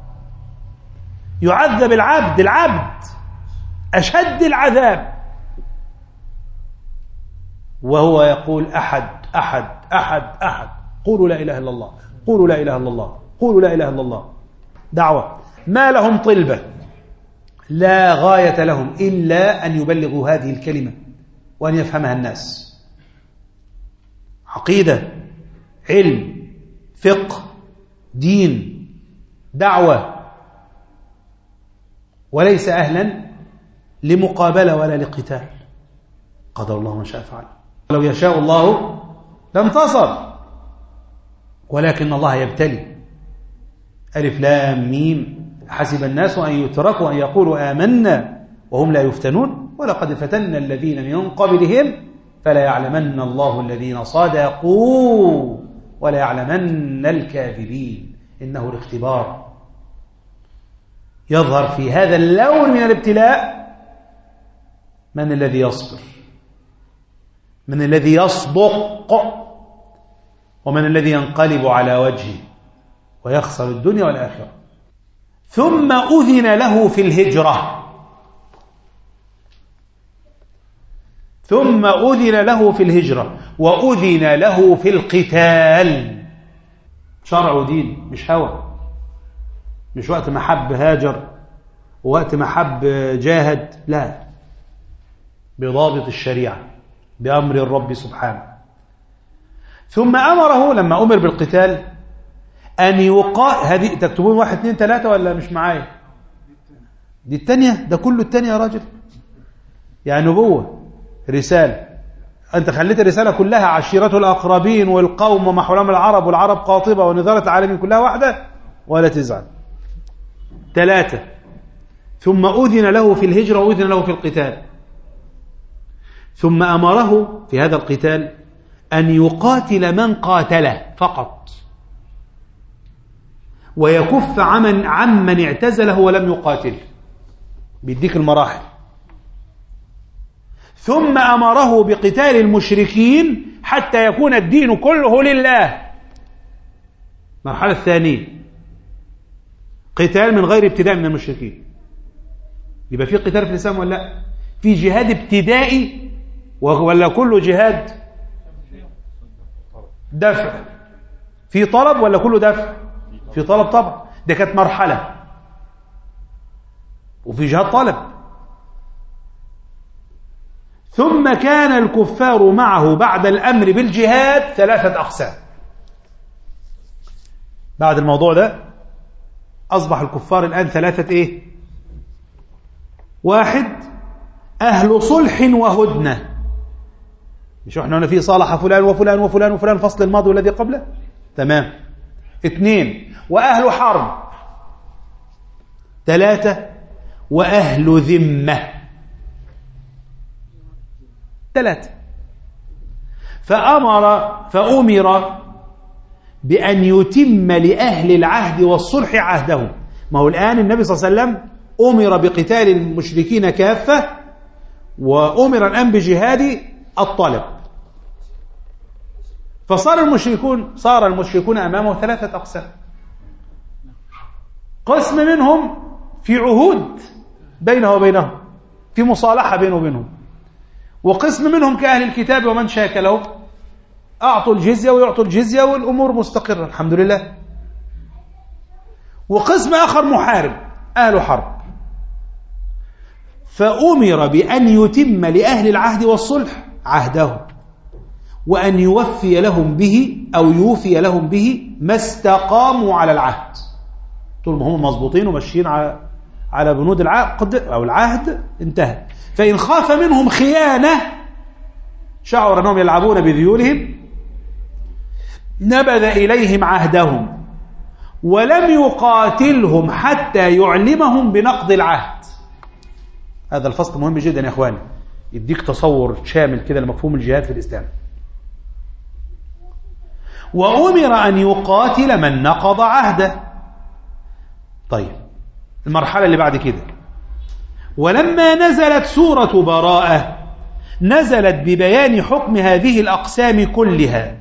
يعذب العبد العبد أشد العذاب وهو يقول أحد أحد أحد أحد قولوا لا إله إلا الله، قولوا لا إله إلا الله، قولوا لا إله إلا الله. دعوة ما لهم طلبة، لا غاية لهم إلا أن يبلغوا هذه الكلمة وأن يفهمها الناس. عقيدة، علم، فقه، دين، دعوة، وليس أهلا لمقابلة ولا لقتال. قدر الله ما شاء فعل. لو يشاء الله لانتصر، ولكن الله يبتلي. ألف لام ميم، حسب الناس أن يتركوا أن يقولوا آمنا وهم لا يفتنون ولقد فتنا الذين من قبلهم فلا يعلمن الله الذين صدقوا ولا يعلمن الكاذبين. إنه الاختبار. يظهر في هذا اللون من الابتلاء من الذي يصبر، من الذي يصدق، ومن الذي ينقلب على وجهه ويخسر الدنيا والآخرة. ثم أذن له في الهجرة، ثم أذن له في الهجرة وأذن له في القتال. شرع ودين، مش هوى، مش وقت ما حب هاجر ووقت ما حب جاهد، لا، بضابط الشريعة بأمر الرب سبحانه. ثم أمره لما أمر بالقتال أن يقاتل. هذه تكتبون واحد اثنين ثلاثة ولا مش معايا؟ دي التانية، ده كله التانية يا راجل. يعني نبوة، رسالة، أنت خليت الرسالة كلها عشيرته الأقربين والقوم ومحولهم العرب والعرب قاطبة ونظارة العالمين كلها واحدة، ولا تزعل. ثلاثة. ثم أذن له في الهجرة وأذن له في القتال. ثم أمره في هذا القتال أن يقاتل من قاتله فقط، ويكف عمن عمن اعتزله ولم يقاتل. بيديك المراحل. ثم أمره بقتال المشركين حتى يكون الدين كله لله. المرحلة الثانية قتال من غير ابتداء من المشركين. يبقى في قتال في الإسلام ولا لا؟ في جهاد ابتدائي ولا كله جهاد دفع؟ في طلب ولا كله دفع؟ في طلب طبعا، ده كانت مرحلة. وفي جهاد طلب. ثم كان الكفار معه بعد الأمر بالجهاد ثلاثة أقسام. بعد الموضوع ده أصبح الكفار الآن ثلاثة إيه؟ واحد، أهل صلح وهدنة. مش احنا هنا في صالح فلان وفلان وفلان وفلان فصل الماضي والذي قبله؟ تمام. اثنين، وأهل حرب. ثلاثة، وأهل ذمة. ثلاثة. فأمر فأمر بأن يتم لأهل العهد والصلح عهدهم. ما هو الآن النبي صلى الله عليه وسلم أمر بقتال المشركين كافة، وأمر الآن بجهاد الطلب. فصار المشركون صار المشركون أمامه ثلاثة أقسام. قسم منهم في عهود بينه وبينهم، في مصالحة بينه وبينهم. وقسم منهم كأهل الكتاب ومن شاكله، أعطوا الجزية ويعطوا الجزية والأمور مستقرة الحمد لله. وقسم آخر محارب، أهل حرب. فأمر بأن يتم لأهل العهد والصلح عهدهم، وأن يوفي لهم به أو يوفي لهم به ما استقاموا على العهد. طول ما هم مضبوطين وماشيين على على بنود العقد أو العهد انتهى. فإن خاف منهم خيانة شعر أنهم يلعبون بذيولهم نبذ إليهم عهدهم ولم يقاتلهم حتى يعلمهم بنقض العهد. هذا الفصل مهم جدا يا إخواني، يديك تصور شامل كده لمفهوم الجهاد في الإسلام. وأمر أن يقاتل من نقض عهده. طيب المرحلة اللي بعد كده، ولما نزلت سورة براءة نزلت ببيان حكم هذه الأقسام كلها،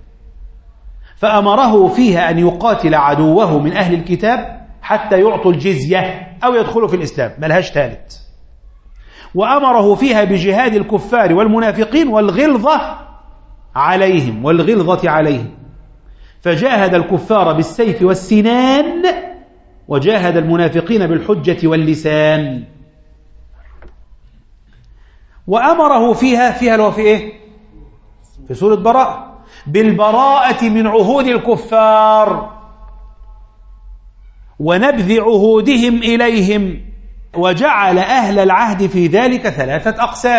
فأمره فيها أن يقاتل عدوه من أهل الكتاب حتى يعطوا الجزية أو يدخلوا في الإسلام، ملهاش ثالث. وأمره فيها بجهاد الكفار والمنافقين والغلظة عليهم والغلظة عليهم، فجاهد الكفار بالسيف والسنان وجاهد المنافقين بالحجة واللسان. وأمره فيها فيها لو في إيه؟ في سورة براءة بالبراءة من عهود الكفار ونبذ عهودهم إليهم، وجعل أهل العهد في ذلك ثلاثة أقسام.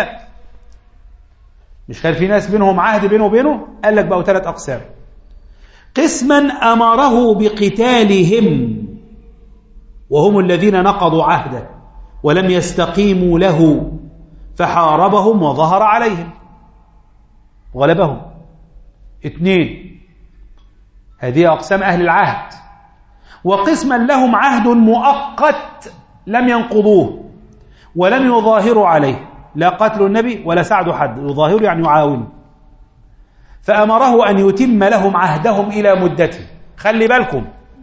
مش كان في ناس بينهم عهد بينه وبينه؟ قال لك بقوا ثلاث أقسام. قسما أمره بقتالهم وهم الذين نقضوا عهده ولم يستقيموا له فحاربهم وظهر عليهم غلبهم. اثنين، هذه أقسام أهل العهد. وقسما لهم عهد مؤقت لم ينقضوه ولم يظاهروا عليه، لا قتلوا النبي ولا ساعدوا حد، يظاهروا يعني يعاونوا، فأمره أن يتم لهم عهدهم إلى مدته. خلي بالكم،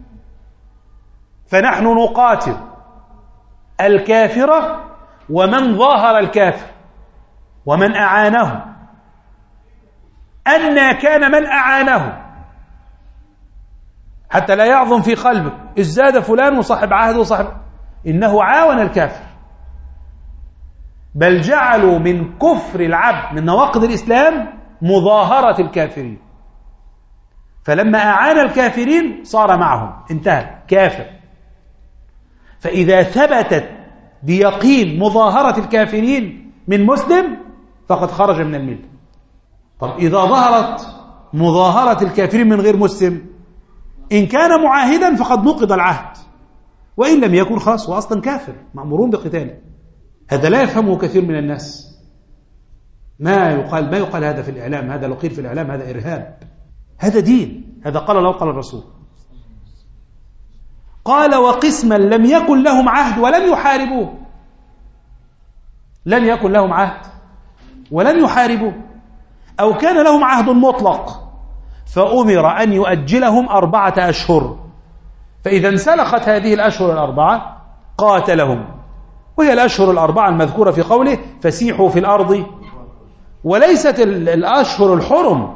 فنحن نقاتل الكافر ومن ظاهر الكافر ومن أعانه. أن كان من أعانه حتى لا يعظم في قلبك ازداد فلان وصاحب عهد وصاحب، إنه عاون الكافر، بل جعلوا من كفر العبد من نواقض الإسلام مظاهرة الكافرين، فلما أعان الكافرين صار معهم، انتهى كافر. فإذا ثبتت بيقين مظاهرة الكافرين من مسلم فقد خرج من الملة. طب إذا ظهرت مظاهرة الكافرين من غير مسلم، إن كان معاهدا فقد نقض العهد، وإن لم يكن خلاص وأصلا كافر مأمورون بقتاله. هذا لا يفهمه كثير من الناس. ما يقال ما يقال هذا في الإعلام، هذا لو قيل في الإعلام هذا إرهاب. هذا دين، هذا قال الله قال الرسول. قال وقسما لم يكن لهم عهد ولم يحاربوه. لم يكن لهم عهد ولم يحاربوه، أو كان لهم عهد مطلق فأمر أن يؤجلهم أربعة أشهر، فإذا انسلخت هذه الأشهر الأربعة قاتلهم، وهي الأشهر الأربعة المذكورة في قوله فسيحوا في الأرض، وليست الأشهر الحرم.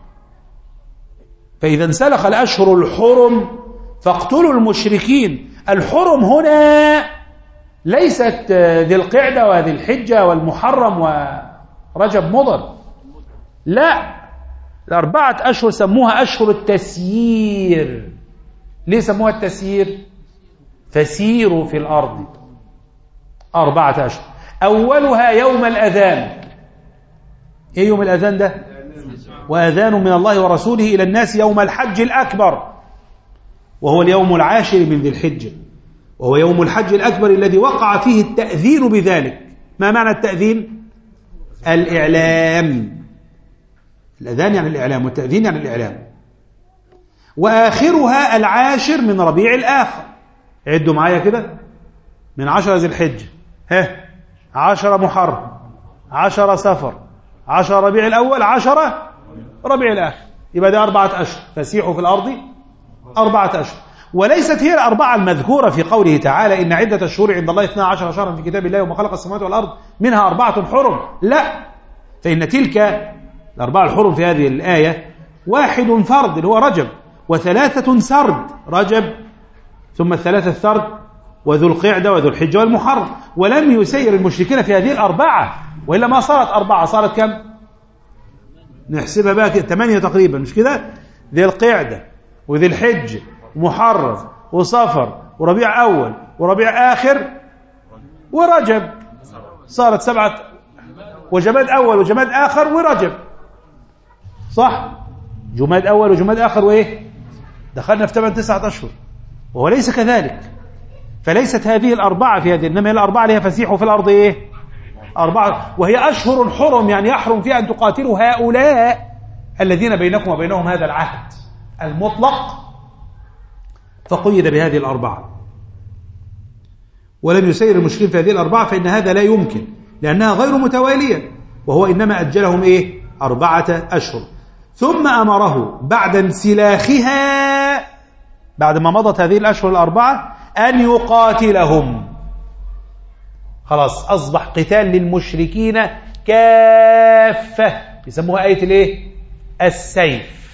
فإذا انسلخ الأشهر الحرم فاقتلوا المشركين. الحرم هنا ليست ذي القعدة وذي الحجة والمحرم ورجب مضر، لا، الأربعة أشهر سموها أشهر التسيير. ليه سموها التسيير؟ فسيروا في الأرض أربعة أشهر. أولها يوم الأذان. إيه يوم الأذان ده؟ وأذان من الله ورسوله إلى الناس يوم الحج الأكبر، وهو اليوم العاشر من ذي الحجة، وهو يوم الحج الأكبر الذي وقع فيه التأذين بذلك. ما معنى التأذين؟ الإعلام. الأذان يعني الإعلام، والتأذين يعني الإعلام. وآخرها العاشر من ربيع الآخر. عدوا معايا كده، من عشرة ذي الحجة، ها، عشرة محرم، عشرة سفر، عشرة ربيع الأول، عشرة ربيع الآخر، يبقى ده أربعة أشهر. فسيحوا في الأرض أربعة أشهر. وليست هي الأربعة المذكورة في قوله تعالى إن عدة الشهور عند الله اثنا عشر شهرا في كتاب الله وما خلق السماوات والأرض منها أربعة حرم، لا، فإن تلك الأربعة الحرم في هذه الآية واحد فرد اللي هو رجب، وثلاثة سرد رجب، ثم الثلاثة الثرد وذو القعدة وذو الحجة والمحرم. ولم يسير المشركين في هذه الأربعة، وإلا ما صارت أربعة، صارت كم؟ نحسبها بقى كده ثمانية تقريبا، مش كده؟ ذي القعدة وذي الحجة ومحرم وصفر وربيع أول وربيع آخر ورجب، صارت سبعة، وجماد أول وجماد آخر ورجب، صح؟ جماد أول وجماد آخر وإيه؟ دخلنا في ثمان تسعة أشهر، وهو ليس كذلك. فليست هذه الأربعة في هذه، إنما الأربعة اللي هي فسيحوا في الأرض إيه؟ أربعة، وهي أشهر حرم، يعني يحرم فيها أن تقاتلوا هؤلاء الذين بينكم وبينهم هذا العهد المطلق، فقيد بهذه الأربعة. ولم يسير المشركين في هذه الأربعة، فإن هذا لا يمكن، لأنها غير متوالية، وهو إنما أجلهم إيه؟ أربعة أشهر. ثم أمره بعد انسلاخها، بعد ما مضت هذه الأشهر الأربعة، أن يقاتلهم. خلاص أصبح قتال للمشركين كافة، يسموها آية الإيه؟ السيف.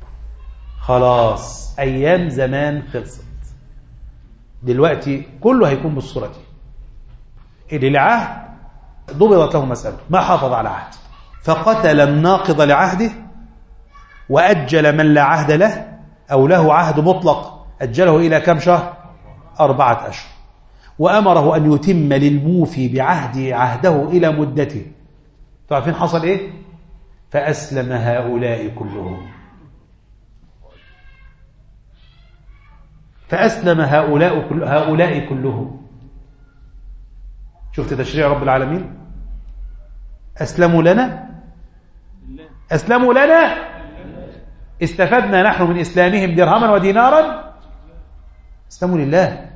خلاص أيام زمان خلصت، دلوقتي كله هيكون بالصورة دي. اللي لعهد ضبطت له مسألة، ما حافظ على عهد فقتل الناقض لعهده وأجل من لا عهد له أو له عهد مطلق أجله إلى كم شهر؟ أربعة أشهر. وأمره أن يتم للموفي بعهده عهده إلى مدته. تعرفين حصل إيه؟ فأسلم هؤلاء كلهم. فأسلم هؤلاء كل هؤلاء كلهم. شفت تشريع رب العالمين؟ أسلموا لنا؟ أسلموا لنا؟ استفدنا نحن من إسلامهم درهما ودينارا؟ اسلموا لله.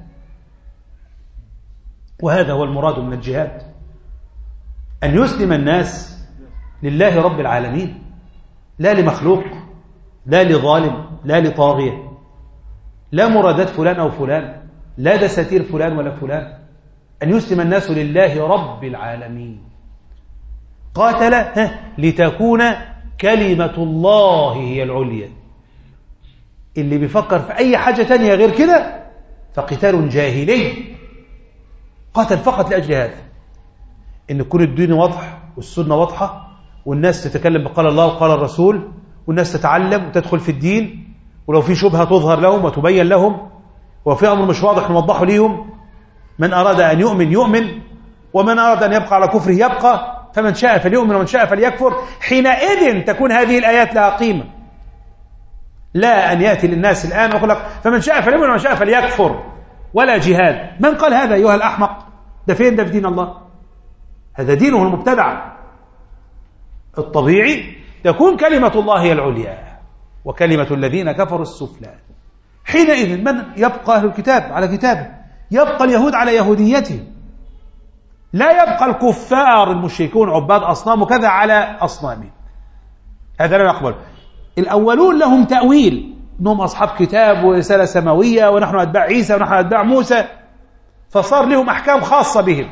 وهذا هو المراد من الجهاد، أن يسلم الناس لله رب العالمين، لا لمخلوق، لا لظالم، لا لطاغية، لا مرادات فلان أو فلان، لا دساتير فلان ولا فلان. أن يسلم الناس لله رب العالمين. قاتل لتكون كلمة الله هي العليا. اللي بيفكر في أي حاجة تانية غير كده فقتال جاهلي. قاتل فقط لأجل هذا، إن يكون الدين واضح والسنة واضحة والناس تتكلم بقال الله وقال الرسول والناس تتعلم وتدخل في الدين، ولو في شبهة تظهر لهم وتبين لهم، وفي أمر مش واضح نوضحه ليهم. من أراد أن يؤمن يؤمن، ومن أراد أن يبقى على كفره يبقى، فمن شاء فليؤمن ومن شاء فليكفر. حينئذ تكون هذه الآيات لها قيمة، لا أن يأتي للناس الآن ويقول لك فمن شاء فليؤمن ومن شاء فليكفر، ولا جهاد. من قال هذا أيها الأحمق؟ ده فين ده في دين الله؟ هذا دينه المبتدع. الطبيعي تكون كلمة الله هي العليا وكلمة الذين كفروا السفلى. حينئذ من يبقى أهل الكتاب على كتابه، يبقى اليهود على يهوديته، لا يبقى الكفار المشركون عباد أصنام وكذا على أصنامهم. هذا لا نقبل. الأولون لهم تأويل أنهم أصحاب كتاب ورسالة سماوية ونحن أتباع عيسى ونحن أتباع موسى، فصار لهم أحكام خاصة بهم،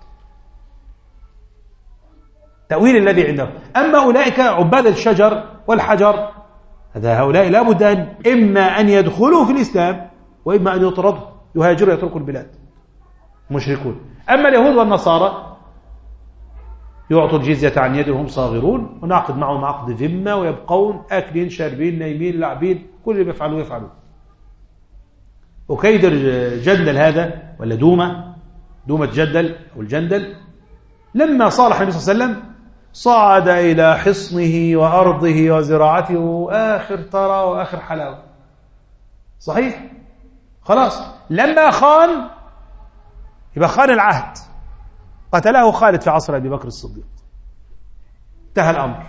تأويل الذي عندهم. أما أولئك عباد الشجر والحجر، هذا هؤلاء لا بد أن إما أن يدخلوا في الإسلام وإما أن يطردوا، يهاجروا يتركوا البلاد، مشركون. أما اليهود والنصارى يعطوا الجزية عن يدهم صاغرون، ونعقد معهم عقد ذمة ويبقون آكلين شاربين نايمين لاعبين، كل اللي بيفعلوا يفعلوا. وكيدر جندل هذا ولا دومة دومة جدل أو الجندل، لما صالح النبي صلى الله عليه وسلم صعد إلى حصنه وأرضه وزراعته آخر ترى وآخر حلاوة. صحيح؟ خلاص لما خان يبقى خان العهد، قتله خالد في عصر أبي بكر الصديق، انتهى الأمر.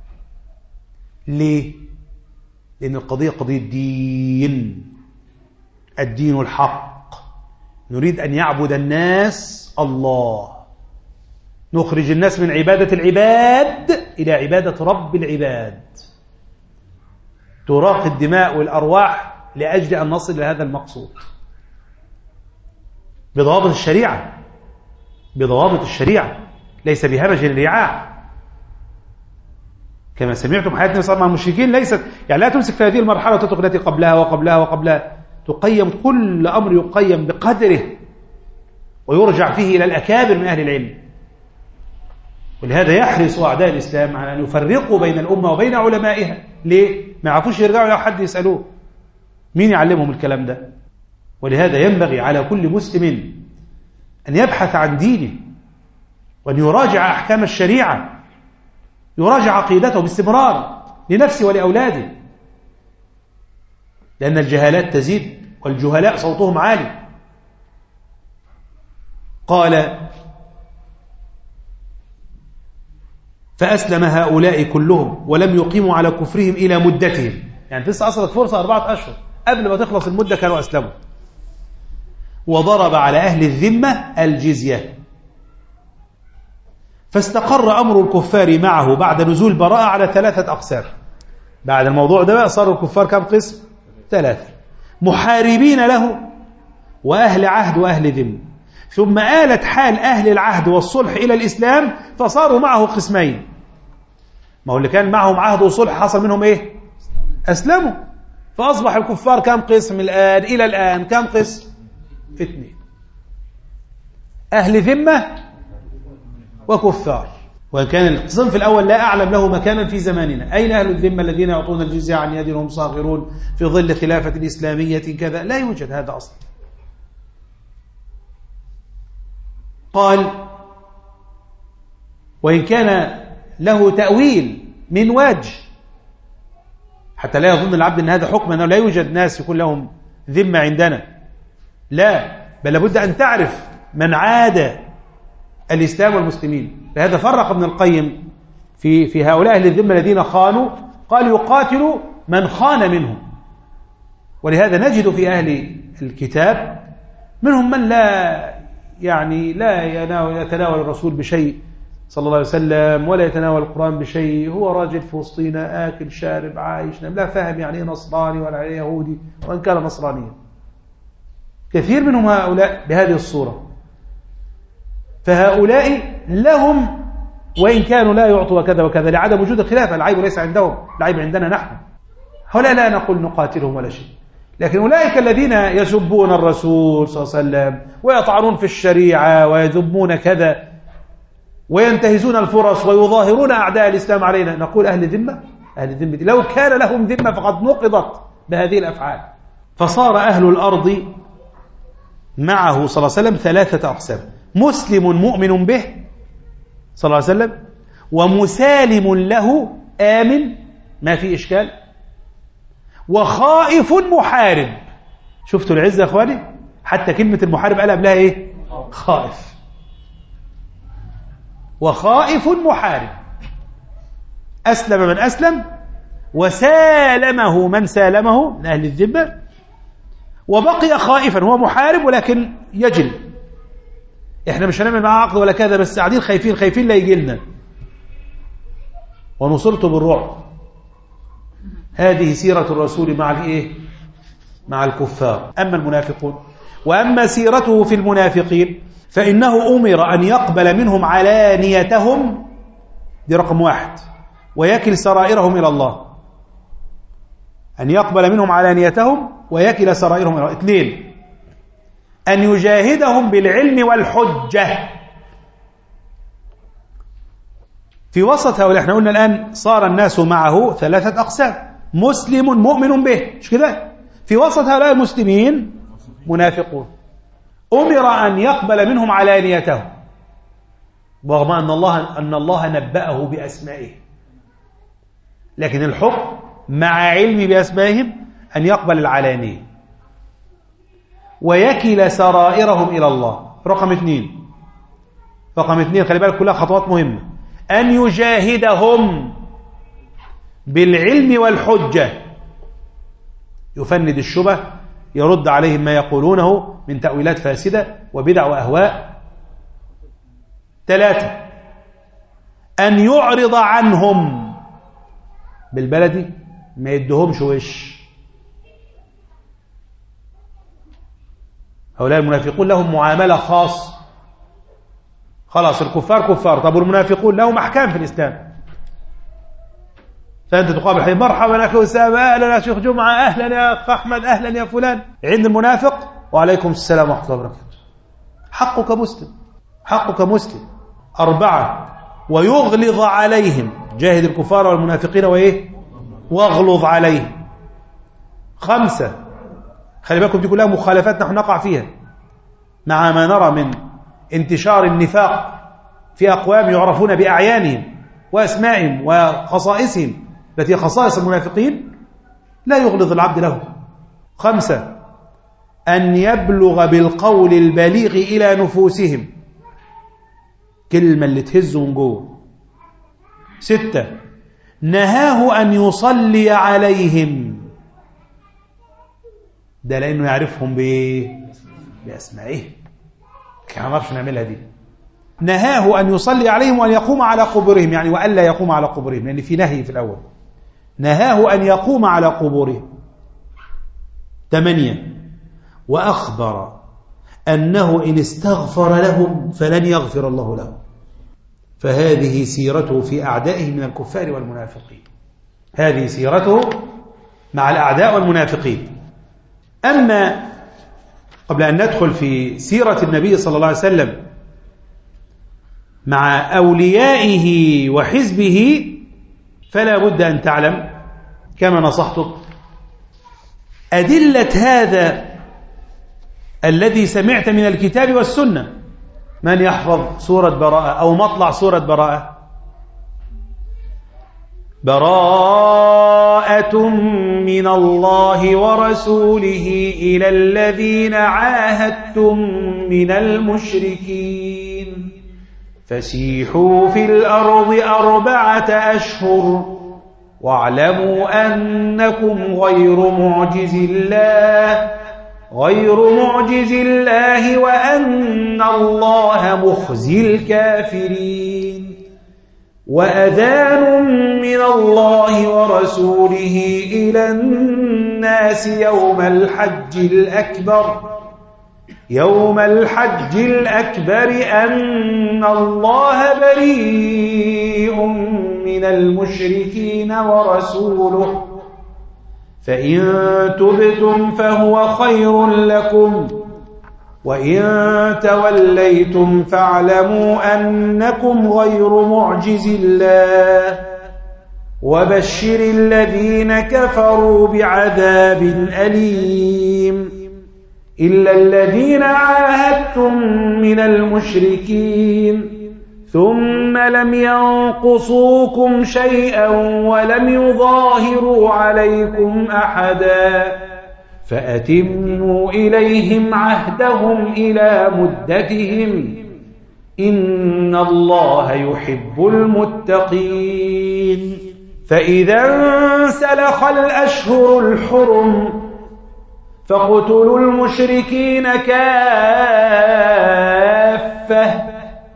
ليه؟ لأن القضية قضية دين، الدين الحق. نريد أن يعبد الناس الله، نخرج الناس من عبادة العباد إلى عبادة رب العباد، تراق الدماء والأرواح لأجل أن نصل إلى هذا المقصود بضوابط الشريعة، بضوابط الشريعة، ليس بهمج الرعاع. كما سمعتم حياة النبي صلى الله عليه وسلم مع المشركين ليست يعني لا تمسك في هذه المرحلة وتترك التي قبلها وقبلها وقبلها، تقيم كل أمر يقيم بقدره ويرجع فيه إلى الأكابر من أهل العلم. ولهذا يحرص أعداء الإسلام على أن يفرقوا بين الأمة وبين علمائها. ليه؟ ما يعرفوش يرجعوا إلى حد يسألوه، مين يعلمهم الكلام ده؟ ولهذا ينبغي على كل مسلم أن يبحث عن دينه وأن يراجع أحكام الشريعة، يراجع عقيدته باستمرار لنفسه ولأولاده، لأن الجهالات تزيد والجهلاء صوتهم عالي. قال فأسلم هؤلاء كلهم ولم يقيموا على كفرهم إلى مدتهم، يعني لسه أصلت فرصة أربعة أشهر، قبل ما تخلص المدة كانوا أسلموا. وضرب على أهل الذمة الجزية، فاستقر أمر الكفار معه بعد نزول براءة على ثلاثة أقسام. بعد الموضوع ده بقى صاروا الكفار كم قسم؟ ثلاثة: محاربين له وأهل عهد وأهل ذمة. ثم آلت حال أهل العهد والصلح إلى الإسلام فصاروا معه قسمين: ما هو اللي كان معهم عهد وصلح حصل منهم إيه؟ أسلموا. فأصبح الكفار كم قسم الآن إلى الآن؟ كم قسم؟ اثنين، أهل ذمة وكفار. وإن كان الصنف الأول لا أعلم له مكانا في زماننا. أين أهل الذمة الذين يعطون الجزية عن يد وهم صاغرون في ظل خلافة إسلامية كذا؟ لا يوجد هذا أصلا. قال وإن كان له تأويل من وجه، حتى لا يظن العبد أن هذا حكم أنه لا يوجد ناس يكون لهم ذمة عندنا، لا، بل لابد أن تعرف من عاد الإسلام والمسلمين. لهذا فرق ابن القيم في في هؤلاء أهل الذمة الذين خانوا، قال يقاتل من خان منهم. ولهذا نجد في أهل الكتاب منهم من لا يعني لا يتناول الرسول بشيء صلى الله عليه وسلم، ولا يتناول القرآن بشيء، هو راجل في وسطينا آكل شارب عايش، لا فاهم يعني ايه نصراني ولا ايه يهودي وإن كان نصرانيا. كثير منهم هؤلاء بهذه الصورة. فهؤلاء لهم وإن كانوا لا يعطوا وكذا وكذا لعدم وجود الخلافة، العيب ليس عندهم، العيب عندنا نحن. هؤلاء لا نقول نقاتلهم ولا شيء، لكن أولئك الذين يسبون الرسول صلى الله عليه وسلم ويطعنون في الشريعة ويذمون كذا وينتهزون الفرص ويظاهرون أعداء الإسلام علينا، نقول أهل ذمة. أهل الذمة لو كان لهم ذمة فقد نقضت بهذه الأفعال. فصار أهل الأرض معه صلى الله عليه وسلم ثلاثة أقسام: مسلم مؤمن به صلى الله عليه وسلم، ومسالم له آمن ما في إشكال، وخائف محارب. شفتوا العزة يا أخواني؟ حتى كلمة المحارب قال قبلها إيه؟ خائف. وخائف محارب، أسلم من أسلم وسالمه من سالمه من أهل الذمة، وبقي خائفا، هو محارب ولكن يجل، احنا مش هنعمل معاه عقد ولا كذا، بس قاعدين خايفين خايفين لا يجي لنا، ونصرته بالرعب. هذه سيرة الرسول مع الايه؟ مع الكفار. أما المنافقون، وأما سيرته في المنافقين فإنه أمر أن يقبل منهم علانيتهم، دي رقم واحد، ويكل سرائرهم إلى الله. أن يقبل منهم علانيتهم ويكل سرائرهم إلى الله. اثنين، أن يجاهدهم بالعلم والحجة. في وسط هؤلاء احنا قلنا الآن صار الناس معه ثلاثة أقسام: مسلم مؤمن به، مش كده؟ في وسط هؤلاء المسلمين منافقون، أمر أن يقبل منهم علانيتهم، رغم أن الله أن الله نبأه بأسمائه، لكن الحكم مع علم بأسمائهم أن يقبل العلانية، ويكل سرائرهم إلى الله. رقم اثنين، رقم اثنين خلي بالك كلها خطوات مهمة: أن يجاهدهم بالعلم والحجة، يفند الشبه، يرد عليهم ما يقولونه من تأويلات فاسدة وبدع وأهواء. ثلاثة، أن يعرض عنهم بالبلدي، ما يدهمش وش. هؤلاء المنافقون لهم معاملة خاصة، خلاص الكفار كفار، طب والمنافقون لهم أحكام في الإسلام. فأنت تقابل حي مرحبا أخي أسامة، أهلا يا شيخ جمعة، أهلا يا أخ أحمد، أهلا يا فلان. عند المنافق وعليكم السلام ورحمة الله وبركاته، حقك مسلم، حقك مسلم. أربعة، ويغلظ عليهم، جاهد الكفار والمنافقين وإيه؟ واغلظ عليهم. خمسة، خلي بالكم دي كلها مخالفات نحن نقع فيها مع ما نرى من انتشار النفاق في أقوام يعرفون بأعيانهم وأسمائهم وخصائصهم التي خصائص المنافقين، لا يغلظ العبد له. خمسة، أن يبلغ بالقول البليغ إلى نفوسهم، كلمة اللي تهز من جوه. ستة، نهاه أن يصلي عليهم، ده لأنه يعرفهم بإيه؟ بأسمائهم، ما نعرفش نعملها دي. نهاه أن يصلي عليهم وأن يقوم على قبورهم، يعني وألا يقوم على قبورهم، لأن في نهي في الأول. نهاه أن يقوم على قبورهم. ثمانية، وأخبر أنه إن استغفر لهم فلن يغفر الله لهم. فهذه سيرته في أعدائه من الكفار والمنافقين. هذه سيرته مع الأعداء والمنافقين. أما قبل أن ندخل في سيرة النبي صلى الله عليه وسلم مع أوليائه وحزبه، فلا بد أن تعلم كما نصحتك أدلة هذا الذي سمعت من الكتاب والسنة. من يحفظ سورة براءة أو مطلع سورة براءة؟ براءة من الله ورسوله إلى الذين عاهدتم من المشركين فسيحوا في الأرض أربعة أشهر واعلموا أنكم غير معجز الله غير معجز الله وأن الله مخزي الكافرين وأذان من الله ورسوله إلى الناس يوم الحج الأكبر يوم الحج الأكبر أن الله بريء من المشركين ورسوله فإن تبتم فهو خير لكم وإن توليتم فاعلموا أنكم غير معجز الله وبشر الذين كفروا بعذاب أليم إلا الذين عاهدتم من المشركين ثم لم ينقصوكم شيئا ولم يظاهروا عليكم أحدا فأتموا إليهم عهدهم إلى مدتهم إن الله يحب المتقين فإذا انسلخ الأشهر الحرم فاقتلوا المشركين كافة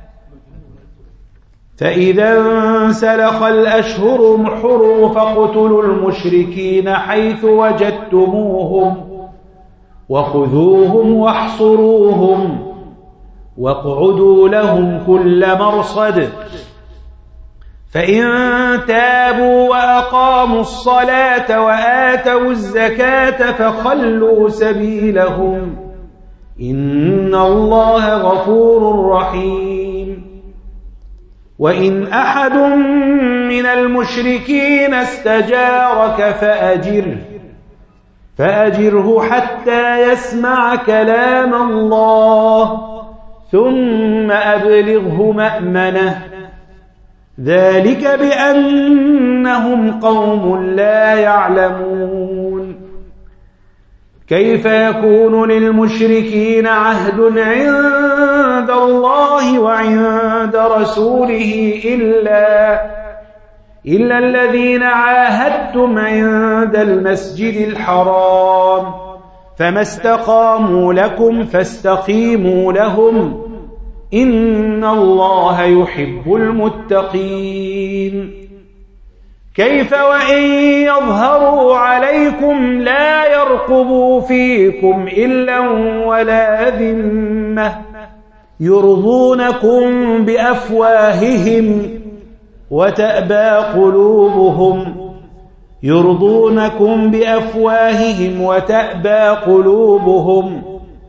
فإذا انسلخ الأشهر الحرم فاقتلوا المشركين حيث وجدتموهم وخذوهم واحصروهم واقعدوا لهم كل مرصد فإن تابوا وأقاموا الصلاة وآتوا الزكاة فخلوا سبيلهم إن الله غفور رحيم وإن أحد من المشركين استجارك فأجره فأجره حتى يسمع كلام الله ثم أبلغه مأمنه ذلك بأنهم قوم لا يعلمون كيف يكون للمشركين عهد عند الله وعند رسوله إلا إلا الذين عاهدتم عند المسجد الحرام فما استقاموا لكم فاستقيموا لهم إن الله يحب المتقين كيف وإن يظهروا عليكم لا يرقبوا فيكم إلا ولا ذمة يرضونكم بأفواههم وتأبى قلوبهم يرضونكم بأفواههم وتأبى قلوبهم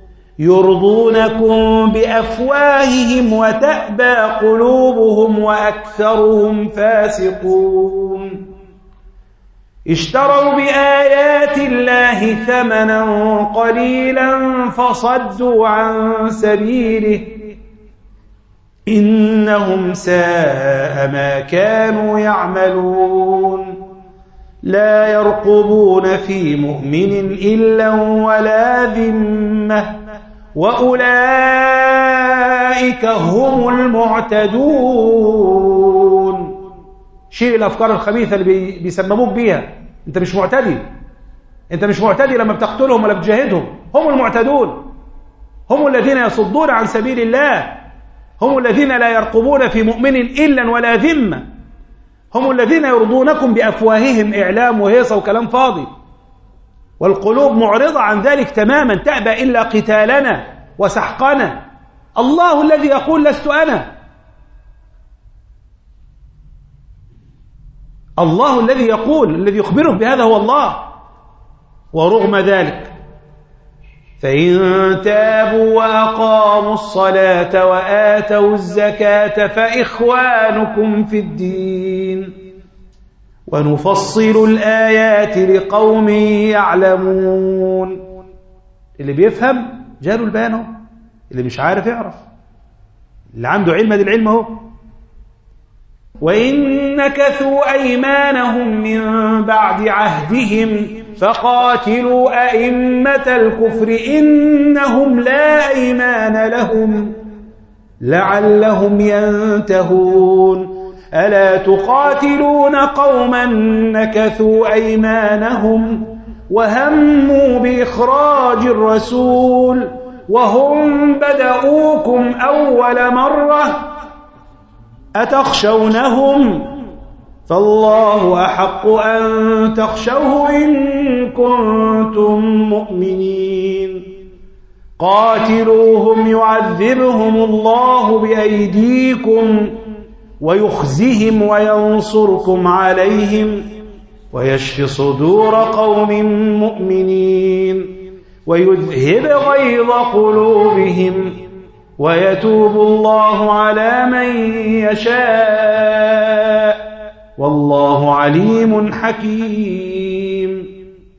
يرضونكم بأفواههم وتأبى قلوبهم وأكثرهم فاسقون اشتروا بآيات الله ثمنا قليلا فصدوا عن سبيله إنهم ساء ما كانوا يعملون لا يرقبون في مؤمن إلا ولا ذمة وأولئك هم المعتدون شيل الأفكار الخبيثة اللي بيسمموك بيها أنت مش معتدي أنت مش معتدي لما بتقتلهم ولا بتجاهدهم هم المعتدون هم الذين يصدون عن سبيل الله هم الذين لا يرقبون في مؤمن إلا ولا ذمة هم الذين يرضونكم بأفواههم إعلام وهيصة وكلام فاضي والقلوب معرضة عن ذلك تماما تأبى إلا قتالنا وسحقنا الله الذي يقول لست أنا الله الذي يقول، الذي يخبره بهذا هو الله. ورغم ذلك فإن تابوا وأقاموا الصلاة وآتوا الزكاة فإخوانكم في الدين ونفصل الآيات لقوم يعلمون. اللي بيفهم جاله البيان، اللي مش عارف يعرف، اللي عنده علم دي العلم اهو. وإن نكثوا أيمانهم من بعد عهدهم فقاتلوا أئمة الكفر إنهم لا أيمان لهم لعلهم ينتهون. ألا تقاتلون قوما نكثوا أيمانهم وهموا بإخراج الرسول وهم بدؤوكم أول مرة أتخشونهم فالله أحق أن تخشوه إن كنتم مؤمنين. قاتلوهم يعذبهم الله بأيديكم ويخزهم وينصركم عليهم ويشفي صدور قوم مؤمنين ويذهب غيظ قلوبهم ويتوب الله على من يشاء والله عليم حكيم.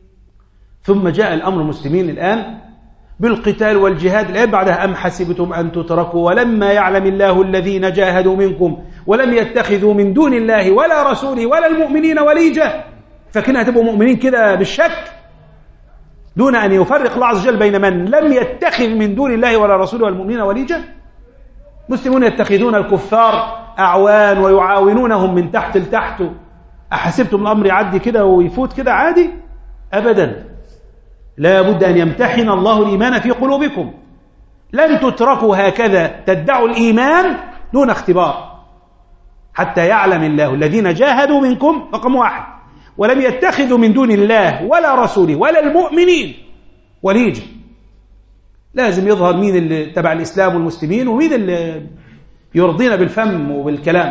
ثم جاء الأمر المسلمين الآن بالقتال والجهاد. الآن بعدها أم حسبتم أن تتركوا ولما يعلم الله الذين جاهدوا منكم ولم يتخذوا من دون الله ولا رسوله ولا المؤمنين وليجة. فكنا هتبقوا مؤمنين كده بالشك دون أن يفرق الله عز وجل بين من لم يتخذ من دون الله ولا رسوله والمؤمنين وليجة. مسلمون يتخذون الكفار أعوان ويعاونونهم من تحت لتحت. أحسبتم الأمر يعدي كده ويفوت كده عادي؟ أبدا، لا بد أن يمتحن الله الإيمان في قلوبكم. لن تتركوا هكذا تدعوا الإيمان دون اختبار حتى يعلم الله الذين جاهدوا منكم رقم واحد ولم يتخذوا من دون الله ولا رسوله ولا المؤمنين وليجة. لازم يظهر مين اللي تبع الإسلام والمسلمين ومين اللي يرضينا بالفم وبالكلام.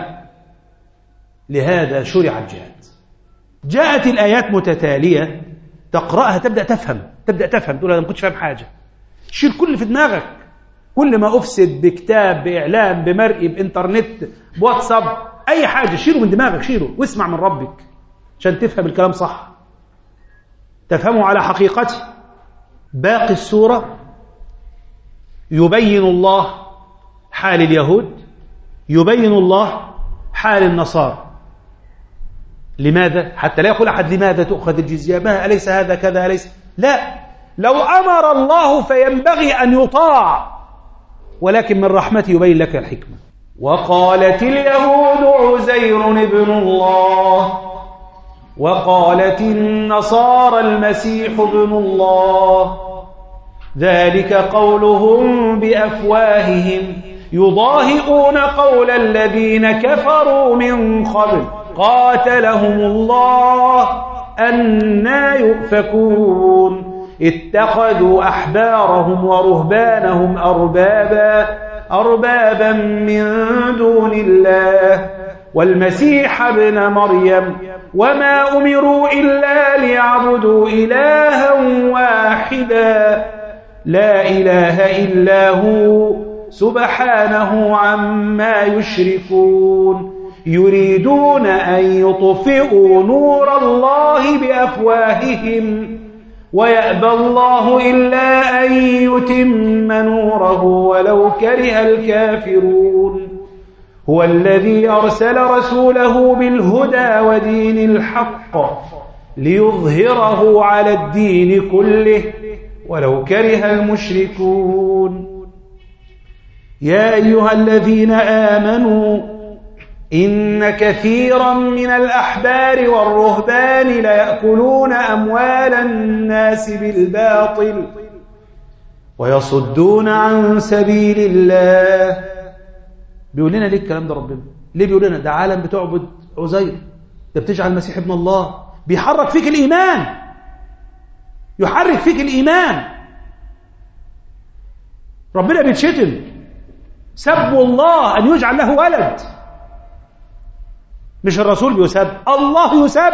لهذا شرع الجهاد. جاءت الآيات متتالية تقرأها تبدأ تفهم تبدأ تفهم تقول أنا ما كنتش فاهم حاجة. شيل كل في دماغك، كل ما أفسد بكتاب بإعلام بمرئي بإنترنت بواتساب أي حاجة شيله من دماغك، شيله واسمع من ربك عشان تفهم الكلام صح، تفهمه على حقيقته. باقي السورة يبين الله حال اليهود، يبين الله حال النصارى. لماذا؟ حتى لا يقول أحد لماذا تؤخذ الجزية، ما أليس هذا كذا أليس. لا، لو أمر الله فينبغي أن يطاع، ولكن من رحمته يبين لك الحكمة. وقالت اليهود عزير ابن الله وقالت النصارى المسيح ابن الله ذلك قولهم بأفواههم يضاهئون قول الذين كفروا من قبل قاتلهم الله أنى يؤفكون اتخذوا أحبارهم ورهبانهم أربابا أربابا من دون الله والمسيح ابن مريم وما أمروا إلا ليعبدوا إلها واحدا لا إله إلا هو سبحانه عما يشركون يريدون أن يطفئوا نور الله بأفواههم ويأبى الله إلا أن يتم نوره ولو كره الكافرون هو الذي أرسل رسوله بالهدى ودين الحق ليظهره على الدين كله ولو كره المشركون يا أيها الذين آمنوا إن كثيرا من الأحبار والرهبان ليأكلون أموال الناس بالباطل ويصدون عن سبيل الله. بيقول لنا ليه الكلام ده ربنا؟ ليه بيقول لنا ده عالم بتعبد عزير، ده بتجعل المسيح ابن الله، بيحرك فيك الإيمان، يحرك فيك الإيمان. ربنا بيتشتم، سبوا الله أن يجعل له ولد، مش الرسول بيسب، الله يسب.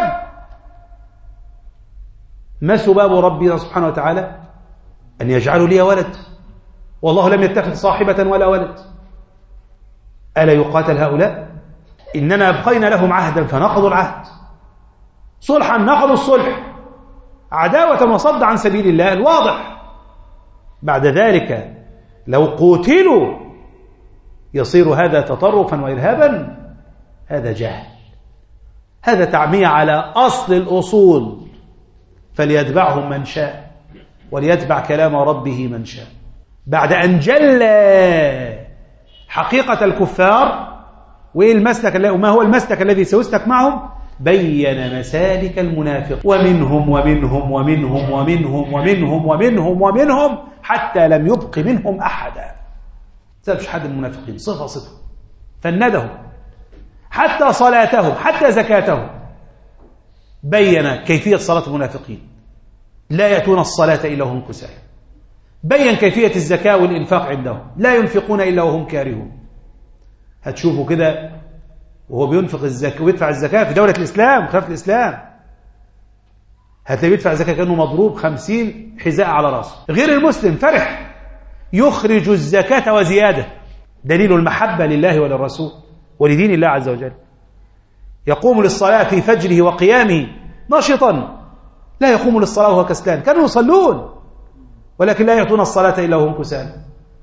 ما سباب ربنا سبحانه وتعالى؟ أن يجعلوا لي ولد، والله لم يتخذ صاحبة ولا ولد. ألا يقاتل هؤلاء؟ إننا أبقينا لهم عهدا فنقضوا العهد، صلحا نقضوا الصلح، عداوة وصد عن سبيل الله الواضح. بعد ذلك لو قتلوا يصير هذا تطرفا وإرهابا؟ هذا جهل، هذا تعمية على أصل الأصول. فليتبعهم من شاء وليتبع كلام ربه من شاء. بعد أن جل حقيقة الكفار والمسلك وما هو المسلك الذي سيسلك معهم، بين مسالك المنافق، ومنهم ومنهم ومنهم ومنهم ومنهم ومنهم ومنهم حتى لم يبق منهم أحدا. سابش حد المنافقين صفة صفة، فندهم حتى صلاتهم حتى زكاتهم. بين كيفية صلاة المنافقين، لا يأتون الصلاة إلا وهم كسالى. بين كيفية الزكاة والإنفاق عندهم، لا ينفقون إلا وهم كارهون. هتشوفوا كده وهو بينفق الزكاة ويدفع الزكاة في دولة الإسلام خلاف الإسلام، هتلاقيه بيدفع الزكاة كأنه مضروب خمسين حذاء على رأسه. غير المسلم فرح يخرج الزكاة وزيادة، دليل المحبة لله وللرسول ولدين الله عز وجل. يقوم للصلاة في فجره وقيامه نشطا، لا يقوم للصلاة وهو كسلان. كانوا يصلون ولكن لا يأتون الصلاة إلا وهم كسالى.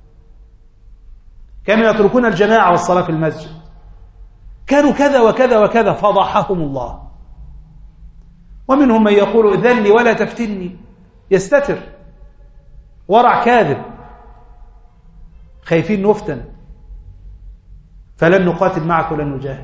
كانوا يتركون الجماعة والصلاة في المسجد. كانوا كذا وكذا وكذا، فضحهم الله. ومنهم من يقول ائذن لي ولا تفتني، يستتر، ورع كاذب، خايفين نفتن، فلن نقاتل معك ولن نجاهد.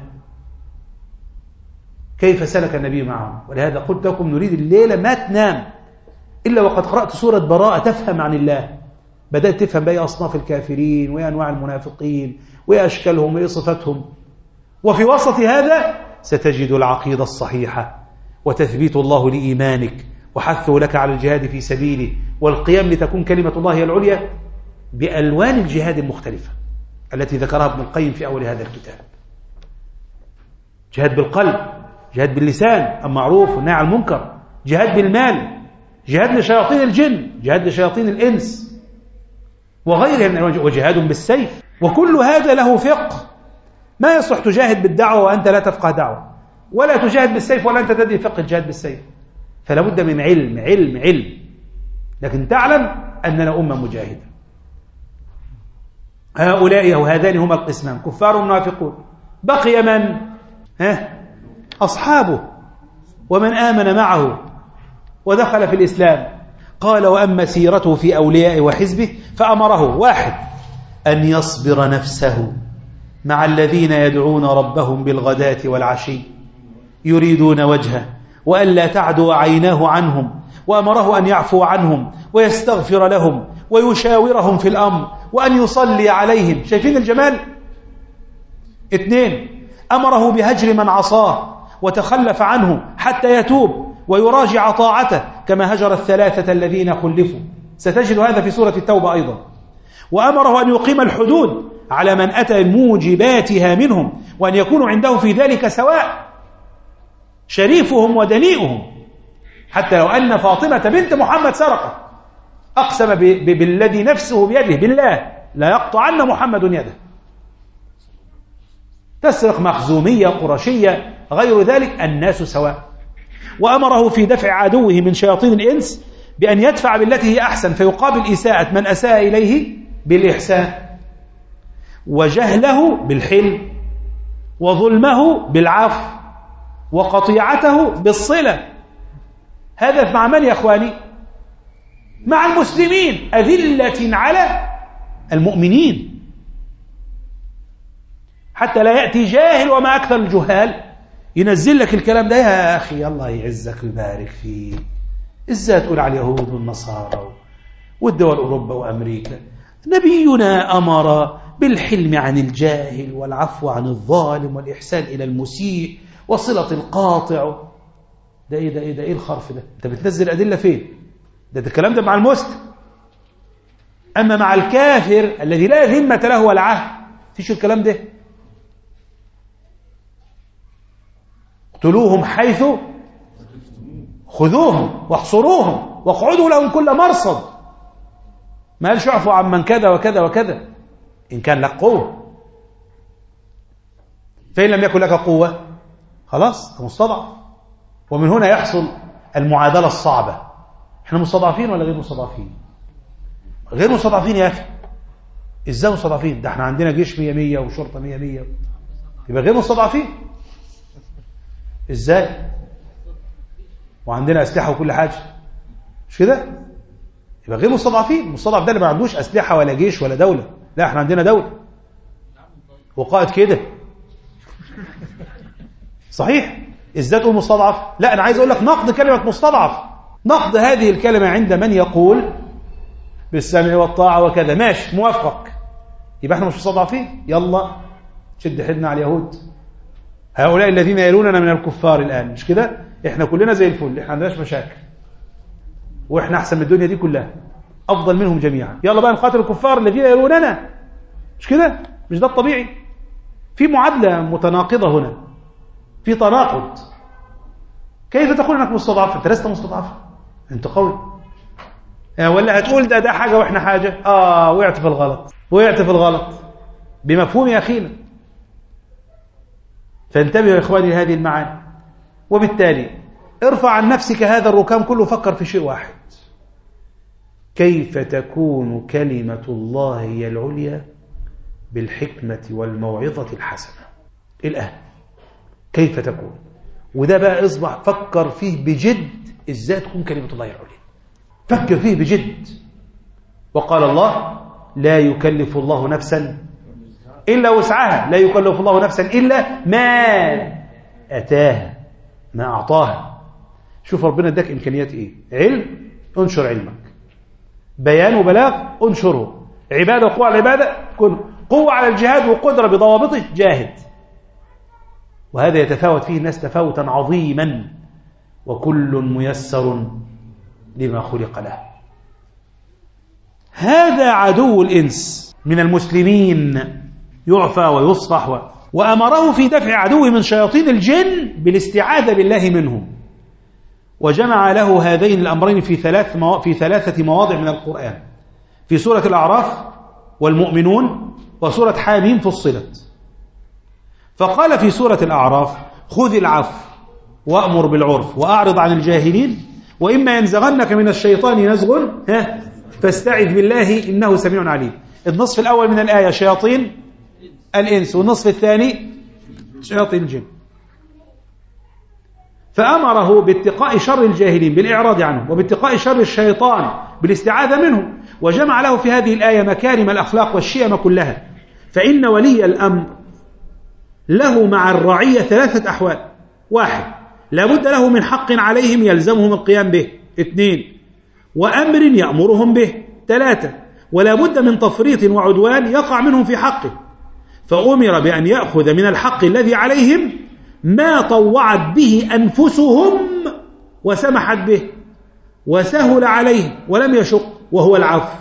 كيف سلك النبي معهم؟ ولهذا قلت لكم نريد الليلة ما تنام إلا وقد قرأت سورة براءة تفهم عن الله. بدأت تفهم بأي أصناف الكافرين وأي أنواع المنافقين وأي أشكالهم وأي صفاتهم. وفي وسط هذا ستجد العقيدة الصحيحة وتثبيت الله لإيمانك وحثه لك على الجهاد في سبيله والقيام لتكون كلمة الله هي العليا بألوان الجهاد المختلفة التي ذكرها ابن القيم في أول هذا الكتاب. جهاد بالقلب، جهاد باللسان المعروف والنهي عن المنكر، جهاد بالمال، جهاد لشياطين الجن، جهاد لشياطين الإنس وغيرها من الأنواع، وجهاد بالسيف. وكل هذا له فقه. ما يصح تجاهد بالدعوة وأنت لا تفقه دعوة، ولا تجاهد بالسيف ولا أنت تدري فقه الجهاد بالسيف. فلا بد من علم علم علم. لكن تعلم أننا أمة مجاهدة. هؤلاء أو هذان هما القسمان، كفار ومنافقون. بقي من؟ ها؟ أصحابه ومن آمن معه ودخل في الإسلام. قال وأما سيرته في أولياء وحزبه فأمره: واحد، أن يصبر نفسه مع الذين يدعون ربهم بالغداة والعشي يريدون وجهه وألا تعدو عيناه عنهم، وأمره أن يعفو عنهم ويستغفر لهم ويشاورهم في الأمر وأن يصلي عليهم. شايفين الجمال؟ اثنين، أمره بهجر من عصاه وتخلف عنه حتى يتوب ويراجع طاعته كما هجر الثلاثة الذين خلفوا. ستجد هذا في سورة التوبة أيضا. وأمره أن يقيم الحدود على من أتى موجباتها منهم وأن يكونوا عنده في ذلك سواء، شريفهم ودنيئهم. حتى لو أن فاطمة بنت محمد سرقت أقسم بالذي نفسه بيده بالله لا يقطعن محمد يده. تسرق مخزومية قرشية غير ذلك، الناس سواء. وأمره في دفع عدوه من شياطين الإنس بأن يدفع بالتي هي أحسن، فيقابل إساءة من أساء إليه بالإحسان، وجهله بالحلم، وظلمه بالعفو، وقطيعته بالصلة. هذا مع من يا أخواني؟ مع المسلمين، أذلة على المؤمنين. حتى لا يأتي جاهل، وما أكثر الجهال ينزل لك الكلام ده: يا أخي الله يعزك ويبارك فيك، إزاي تقول على اليهود والنصارى والدول أوروبا وأمريكا؟ نبينا أمر بالحلم عن الجاهل والعفو عن الظالم والإحسان إلى المسيء وصلة القاطع. ده إيه ده إيه ده إيه الخرف ده؟ أنت بتنزل أدلة فين؟ ده, ده الكلام ده مع المسلم. أما مع الكافر الذي لا ذمة له ولا عهد فيش الكلام ده. اقتلوهم حيث خذوهم واحصروهم واقعدوا لهم كل مرصد. ما قالش اعفوا عن من كذا وكذا وكذا إن كان لك قوة. فإن لم يكن لك قوة خلاص مستضعف. ومن هنا يحصل المعادلة الصعبة. احنا مستضعفين ولا غير مستضعفين؟ غير مستضعفين يا أخي. ازاي مستضعفين؟ ده احنا عندنا جيش مية مية وشرطة مية مية. يبقى غير مستضعفين ازاي؟ وعندنا أسلحة وكل حاجة، مش كده؟ يبقى غير مستضعفين. المستضعف ده اللي ما عندوش أسلحة ولا جيش ولا دولة. لا احنا عندنا دولة وقائد كده. صحيح؟ ازاي تقول مستضعف؟ لا انا عايز اقول لك نقد كلمة مستضعف. نقد هذه الكلمة عند من يقول بالسمع والطاعة وكذا، ماشي موافقك، يبقى احنا مش مستضعفين. يلا شد حيلنا على اليهود، هؤلاء الذين يلوننا من الكفار الآن، مش كده؟ احنا كلنا زي الفل، احنا عندناش مشاكل، واحنا احسن من الدنيا دي كلها، افضل منهم جميعا. يلا بقى نقاتل الكفار الذين يلوننا، مش كده؟ مش ده الطبيعي؟ في معادلة متناقضة هنا، في تناقض. كيف تقول انك مستضعف؟ انت لست مستضعف، انت قوي. ولا هتقول ده ده حاجة واحنا حاجة؟ اه وقعت في الغلط، وقعت في الغلط بمفهوم يا اخينا. فانتبهوا يا اخواني لهذه المعاني. وبالتالي ارفع عن نفسك هذا الركام كله، فكر في شيء واحد: كيف تكون كلمة الله هي العليا بالحكمة والموعظة الحسنة. الآن كيف تكون؟ وده بقى اصبح فكر فيه بجد، ازاي تكون كلمة الله العليا. فكر فيه بجد. وقال الله: لا يكلف الله نفسا إلا وسعها، لا يكلف الله نفسا إلا ما أتاها، ما أعطاها. شوف ربنا اداك إمكانيات إيه؟ علم، انشر علمك. بيان وبلاغ، انشره. عبادة وقوة على العبادة، كن قوة على الجهاد وقدرة بضوابطه، جاهد. وهذا يتفاوت فيه الناس تفاوتا عظيما، وكل ميسر لما خلق له. هذا عدو الإنس من المسلمين، يعفى ويصفح و... وأمره في دفع عدوه من شياطين الجن بالاستعاذة بالله منهم. وجمع له هذين الأمرين في ثلاث مو... في ثلاثة مواضع من القرآن: في سورة الأعراف والمؤمنون وسورة حاميم فصلت. فقال في سورة الأعراف: خذ العفو وأمر بالعرف وأعرض عن الجاهلين وإما ينزغنك من الشيطان نزغ فاستعذ بالله إنه سميع عليم. النصف الأول من الآية شياطين الإنس، والنصف الثاني شياطين الجن. فأمره باتقاء شر الجاهلين بالإعراض عنه، وباتقاء شر الشيطان بالاستعاذة منه. وجمع له في هذه الآية مكارم الأخلاق والشيم كلها. فإن ولي الأمر له مع الرعية ثلاثة أحوال: واحد، لا بد له من حق عليهم يلزمهم القيام به. اثنين، وأمر يأمرهم به. ثلاثة، ولا بد من تفريط وعدوان يقع منهم في حقه. فأمر بأن يأخذ من الحق الذي عليهم ما طوعت به أنفسهم وسمحت به وسهل عليهم ولم يشق، وهو العفو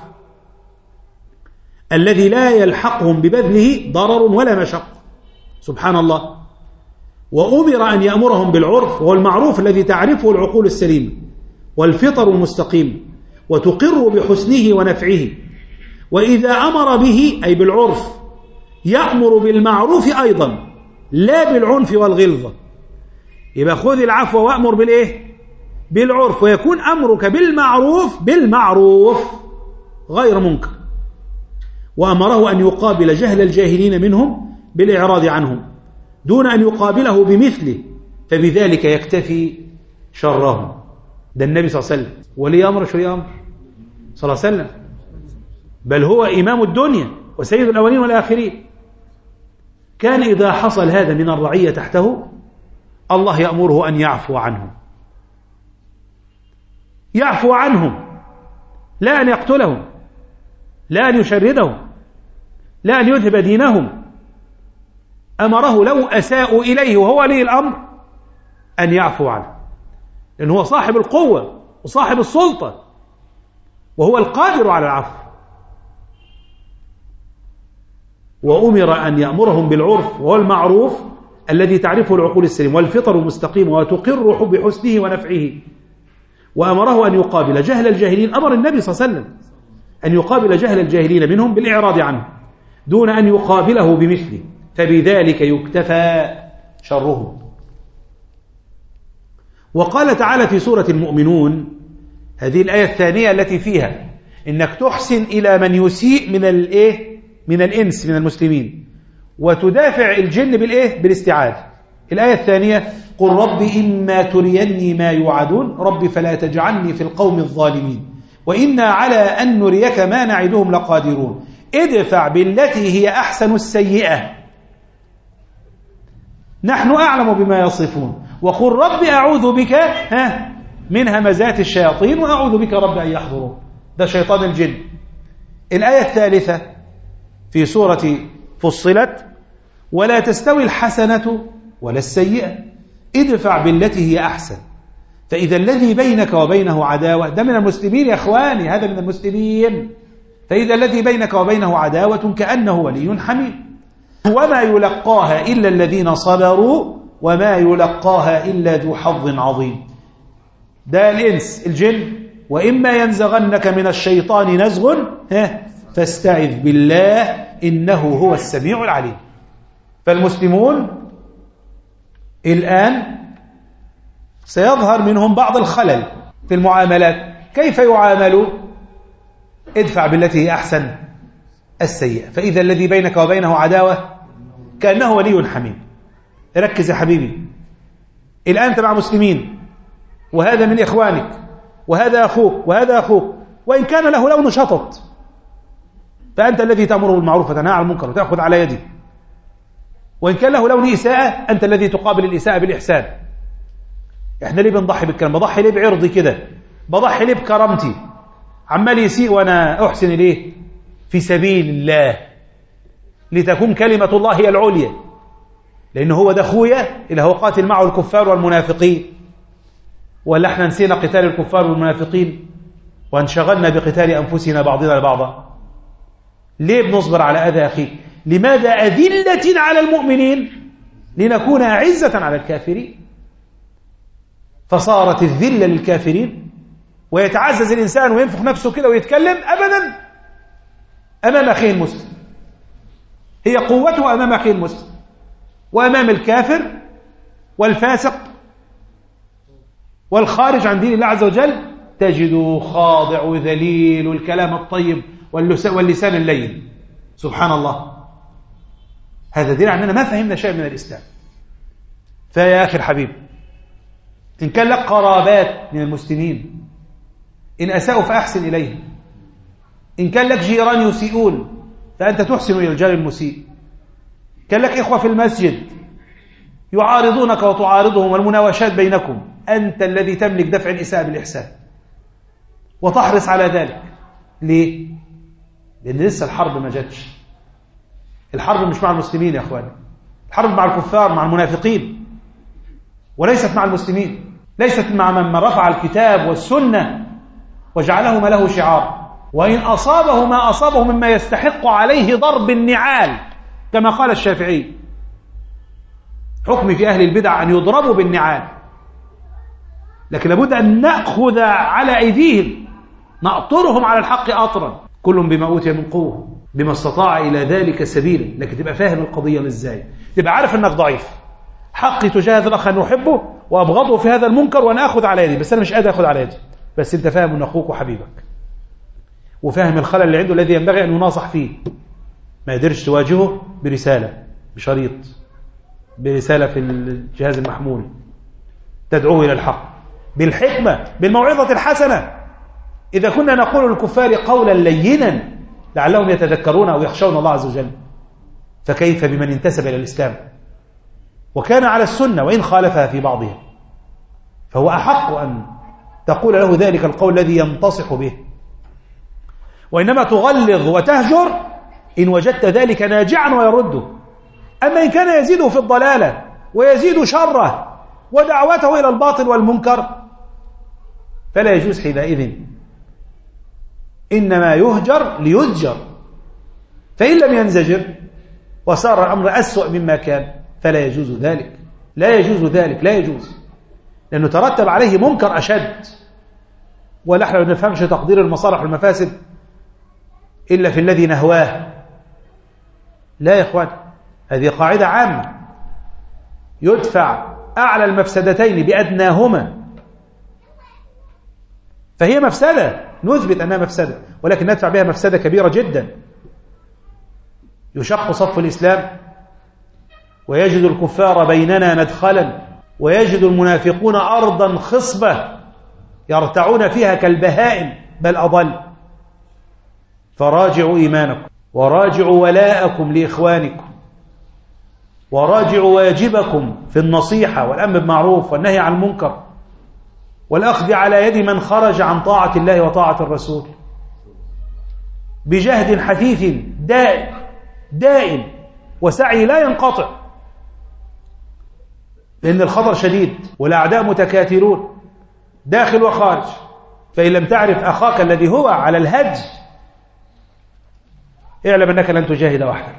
الذي لا يلحقهم ببذله ضرر ولا مشق. سبحان الله. وأمر أن يأمرهم بالعرف، وهو المعروف الذي تعرفه العقول السليمة والفطر المستقيم وتقر بحسنه ونفعه. وإذا أمر به أي بالعرف يأمر بالمعروف أيضا، لا بالعنف والغلظة. يبقى خذ العفو وأمر بالإيه؟ بالعرف، ويكون أمرك بالمعروف بالمعروف غير منكر. وأمره أن يقابل جهل الجاهلين منهم بالإعراض عنهم دون أن يقابله بمثله، فبذلك يكتفي شرهم. ده النبي صلى الله عليه وسلم ولي أمر شو أمر صلى الله عليه وسلم، بل هو إمام الدنيا وسيد الأولين والآخرين. كان إذا حصل هذا من الرعية تحته الله يأمره أن يعفو عنهم، يعفو عنهم، لا أن يقتلهم، لا أن يشردهم، لا أن يذهب دينهم. أمره لو أساءوا إليه وهو ولي الأمر أن يعفو عنه، لأنه هو صاحب القوة وصاحب السلطة وهو القادر على العفو. وأمر أن يأمرهم بالعرف وهو المعروف الذي تعرفه العقول السليم والفطر المستقيم وتقر بحسنه ونفعه، وأمره أن يقابل جهل الجاهلين. أمر النبي صلى الله عليه وسلم أن يقابل جهل الجاهلين منهم بالإعراض عنه دون أن يقابله بمثله، فبذلك يكتفى شرهم. وقال تعالى في سورة المؤمنون، هذه الآية الثانية التي فيها إنك تحسن إلى من يسيء من الإيه؟ من الإنس من المسلمين، وتدافع الجن بالإيه؟ بالاستعاذ. الآية الثانية قل رب إما تريني ما يوعدون رب فلا تجعلني في القوم الظالمين وإنا على أن نريك ما نعدهم لقادرون ادفع بالتي هي أحسن السيئة نحن أعلم بما يصفون وقل رب أعوذ بك ها من همزات الشياطين وأعوذ بك رب أن يحضرون. ده شيطان الجن. الآية الثالثة في سورة فصلت ولا تستوي الحسنة ولا السيئة ادفع بالتي هي أحسن فإذا الذي بينك وبينه عداوة، ده من المسلمين يا أخواني، هذا من المسلمين، فإذا الذي بينك وبينه عداوة كأنه ولي حميم وما يلقاها إلا الذين صبروا وما يلقاها إلا ذو حظ عظيم. ده الإنس الجن. وإما ينزغنك من الشيطان نزغ فاستعذ بالله إنه هو السميع العليم. فالمسلمون الآن سيظهر منهم بعض الخلل في المعاملات. كيف يعاملوا؟ ادفع بالتي هي أحسن السيئة فإذا الذي بينك وبينه عداوة كأنه ولي حميم. ركز يا حبيبي، الآن أنت مع مسلمين وهذا من إخوانك وهذا أخوك وهذا أخوك، وإن كان له لون شطط فأنت الذي تأمره بالمعروف وتنهى عن المنكر وتأخذ على يده، وإن كان له لون إساءة أنت الذي تقابل الإساءة بالإحسان. إحنا ليه بنضحي بالكلام؟ بضحي ليه بعرضي كده؟ بضحي ليه بكرامتي؟ عمال يسيء وأنا أحسن إليه في سبيل الله لتكون كلمة الله هي العليا، لأنه هو ده أخويا اللي هو قاتل معه الكفار والمنافقين. ولا احنا نسينا قتال الكفار والمنافقين وانشغلنا بقتال أنفسنا بعضنا لبعضا؟ ليه بنصبر على أذى أخيك؟ لماذا أذلة على المؤمنين لنكون أعزة على الكافرين؟ فصارت الذلة للكافرين ويتعزز الإنسان وينفخ نفسه كده ويتكلم أبدا أمام أخيه المسلم. هي قوته أمام أخيه المسلم، وأمام الكافر والفاسق والخارج عن دين الله عز وجل تجده خاضع وذليل والكلام الطيب واللسان اللين. سبحان الله، هذا دليل أننا ما فهمنا شيء من الإسلام. فيا أخي الحبيب، إن كان لك قرابات من المسلمين إن أساءوا فأحسن إليهم، إن كان لك جيران يسيئون فأنت تحسن إلى الجار المسيء، كان لك إخوة في المسجد يعارضونك وتعارضهم والمناوشات بينكم، أنت الذي تملك دفع الإساءة بالإحسان وتحرص على ذلك. ليه؟ لأن لسه الحرب ما جاتش. الحرب مش مع المسلمين يا أخواني، الحرب مع الكفار مع المنافقين، وليست مع المسلمين، ليست مع من رفع الكتاب والسنة وجعلهما له شعار. وإن أصابه ما أصابه مما يستحق عليه ضرب النعال كما قال الشافعي، حكم في أهل البدع أن يضربوا بالنعال، لكن لابد أن نأخذ على أيديهم نأطرهم على الحق أطرا، كل بما أوتي من قوة بما استطاع إلى ذلك سبيلا. لكن تبقى فاهم القضية إزاي، تبقى عارف أنك ضعيف، حقي تجاه هذا الأخ أن أحبه وأبغضه في هذا المنكر وأنا أخذ على يدي، بس أنا مش قادر أخذ على يدي، بس أنت فاهم أن أخوك وحبيبك وفاهم الخلل اللي عنده الذي ينبغي أن يناصح فيه. ما يقدرش تواجهه برسالة بشريط برسالة في الجهاز المحمول تدعوه إلى الحق بالحكمة بالموعظة الحسنة. إذا كنا نقول للكفار قولا لينا لعلهم يتذكرون أو يخشون الله عز وجل، فكيف بمن انتسب إلى الإسلام وكان على السنة وإن خالفها في بعضها؟ فهو أحق أن تقول له ذلك القول الذي ينتصح به، وإنما تغلظ وتهجر إن وجدت ذلك ناجعا ويرده. أما إن كان يزيد في الضلالة ويزيد شره ودعوته إلى الباطل والمنكر فلا يجوز حينئذ، إنما يهجر ليزجر، فإن لم ينزجر وصار الأمر أسوأ مما كان فلا يجوز ذلك، لا يجوز ذلك، لا يجوز، لأنه ترتب عليه منكر أشد. ونحن لا نفهمش تقدير المصالح والمفاسد إلا في الذي نهواه. لا يا إخوان، هذه قاعدة عامة، يدفع أعلى المفسدتين بأدناهما، فهي مفسدة نثبت أنها مفسدة، ولكن ندفع بها مفسدة كبيرة جدا. يشق صف الإسلام ويجد الكفار بيننا مدخلا، ويجد المنافقون أرضا خصبة يرتعون فيها كالبهائم بل أضل. فراجعوا إيمانكم، وراجعوا ولاءكم لإخوانكم، وراجعوا واجبكم في النصيحة والأمر بالمعروف والنهي عن المنكر والأخذ على يد من خرج عن طاعة الله وطاعة الرسول بجهد حثيث دائم دائم وسعي لا ينقطع، لأن الخطر شديد والأعداء متكاثرون داخل وخارج. فإن لم تعرف أخاك الذي هو على الهج اعلم أنك لن تجاهد وحدك.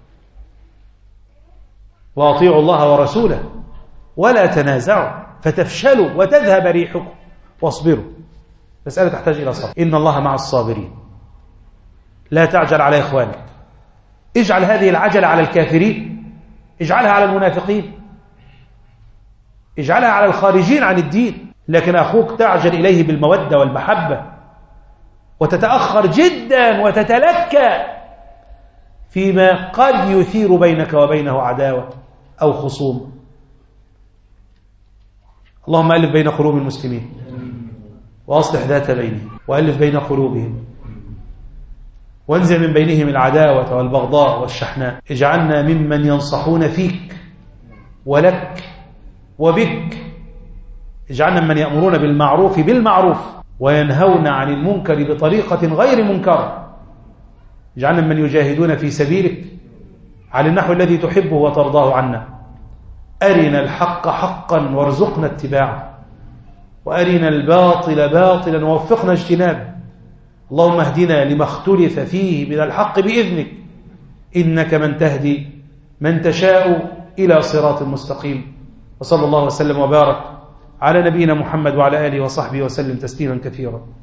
وأطيعوا الله ورسوله ولا تنازعوا فتفشلوا وتذهب ريحكم واصبروا. مسألة تحتاج إلى صبر. إن الله مع الصابرين. لا تعجل على إخوانك، اجعل هذه العجلة على الكافرين، اجعلها على المنافقين، اجعلها على الخارجين عن الدين. لكن أخوك تعجل إليه بالمودة والمحبة وتتأخر جدا وتتلكى فيما قد يثير بينك وبينه عداوة أو خصوم. اللهم ألف بين قلوب المسلمين وأصلح ذات بينهم وألف بين قلوبهم وانزع من بينهم العداوة والبغضاء والشحناء. اجعلنا ممن ينصحون فيك ولك وبك. اجعلنا من يأمرون بالمعروف بالمعروف وينهون عن المنكر بطريقة غير منكر. اجعلنا من يجاهدون في سبيلك على النحو الذي تحبه وترضاه عنا. أرنا الحق حقا وارزقنا اتباعه، وأرنا الباطل باطلا ووفقنا اجتنابه. اللهم اهدنا لما اختلف فيه من الحق بإذنك، إنك من تهدي من تشاء إلى صراط مستقيم. وصلى الله وسلم وبارك على نبينا محمد وعلى آله وصحبه وسلم تسليما كثيرا.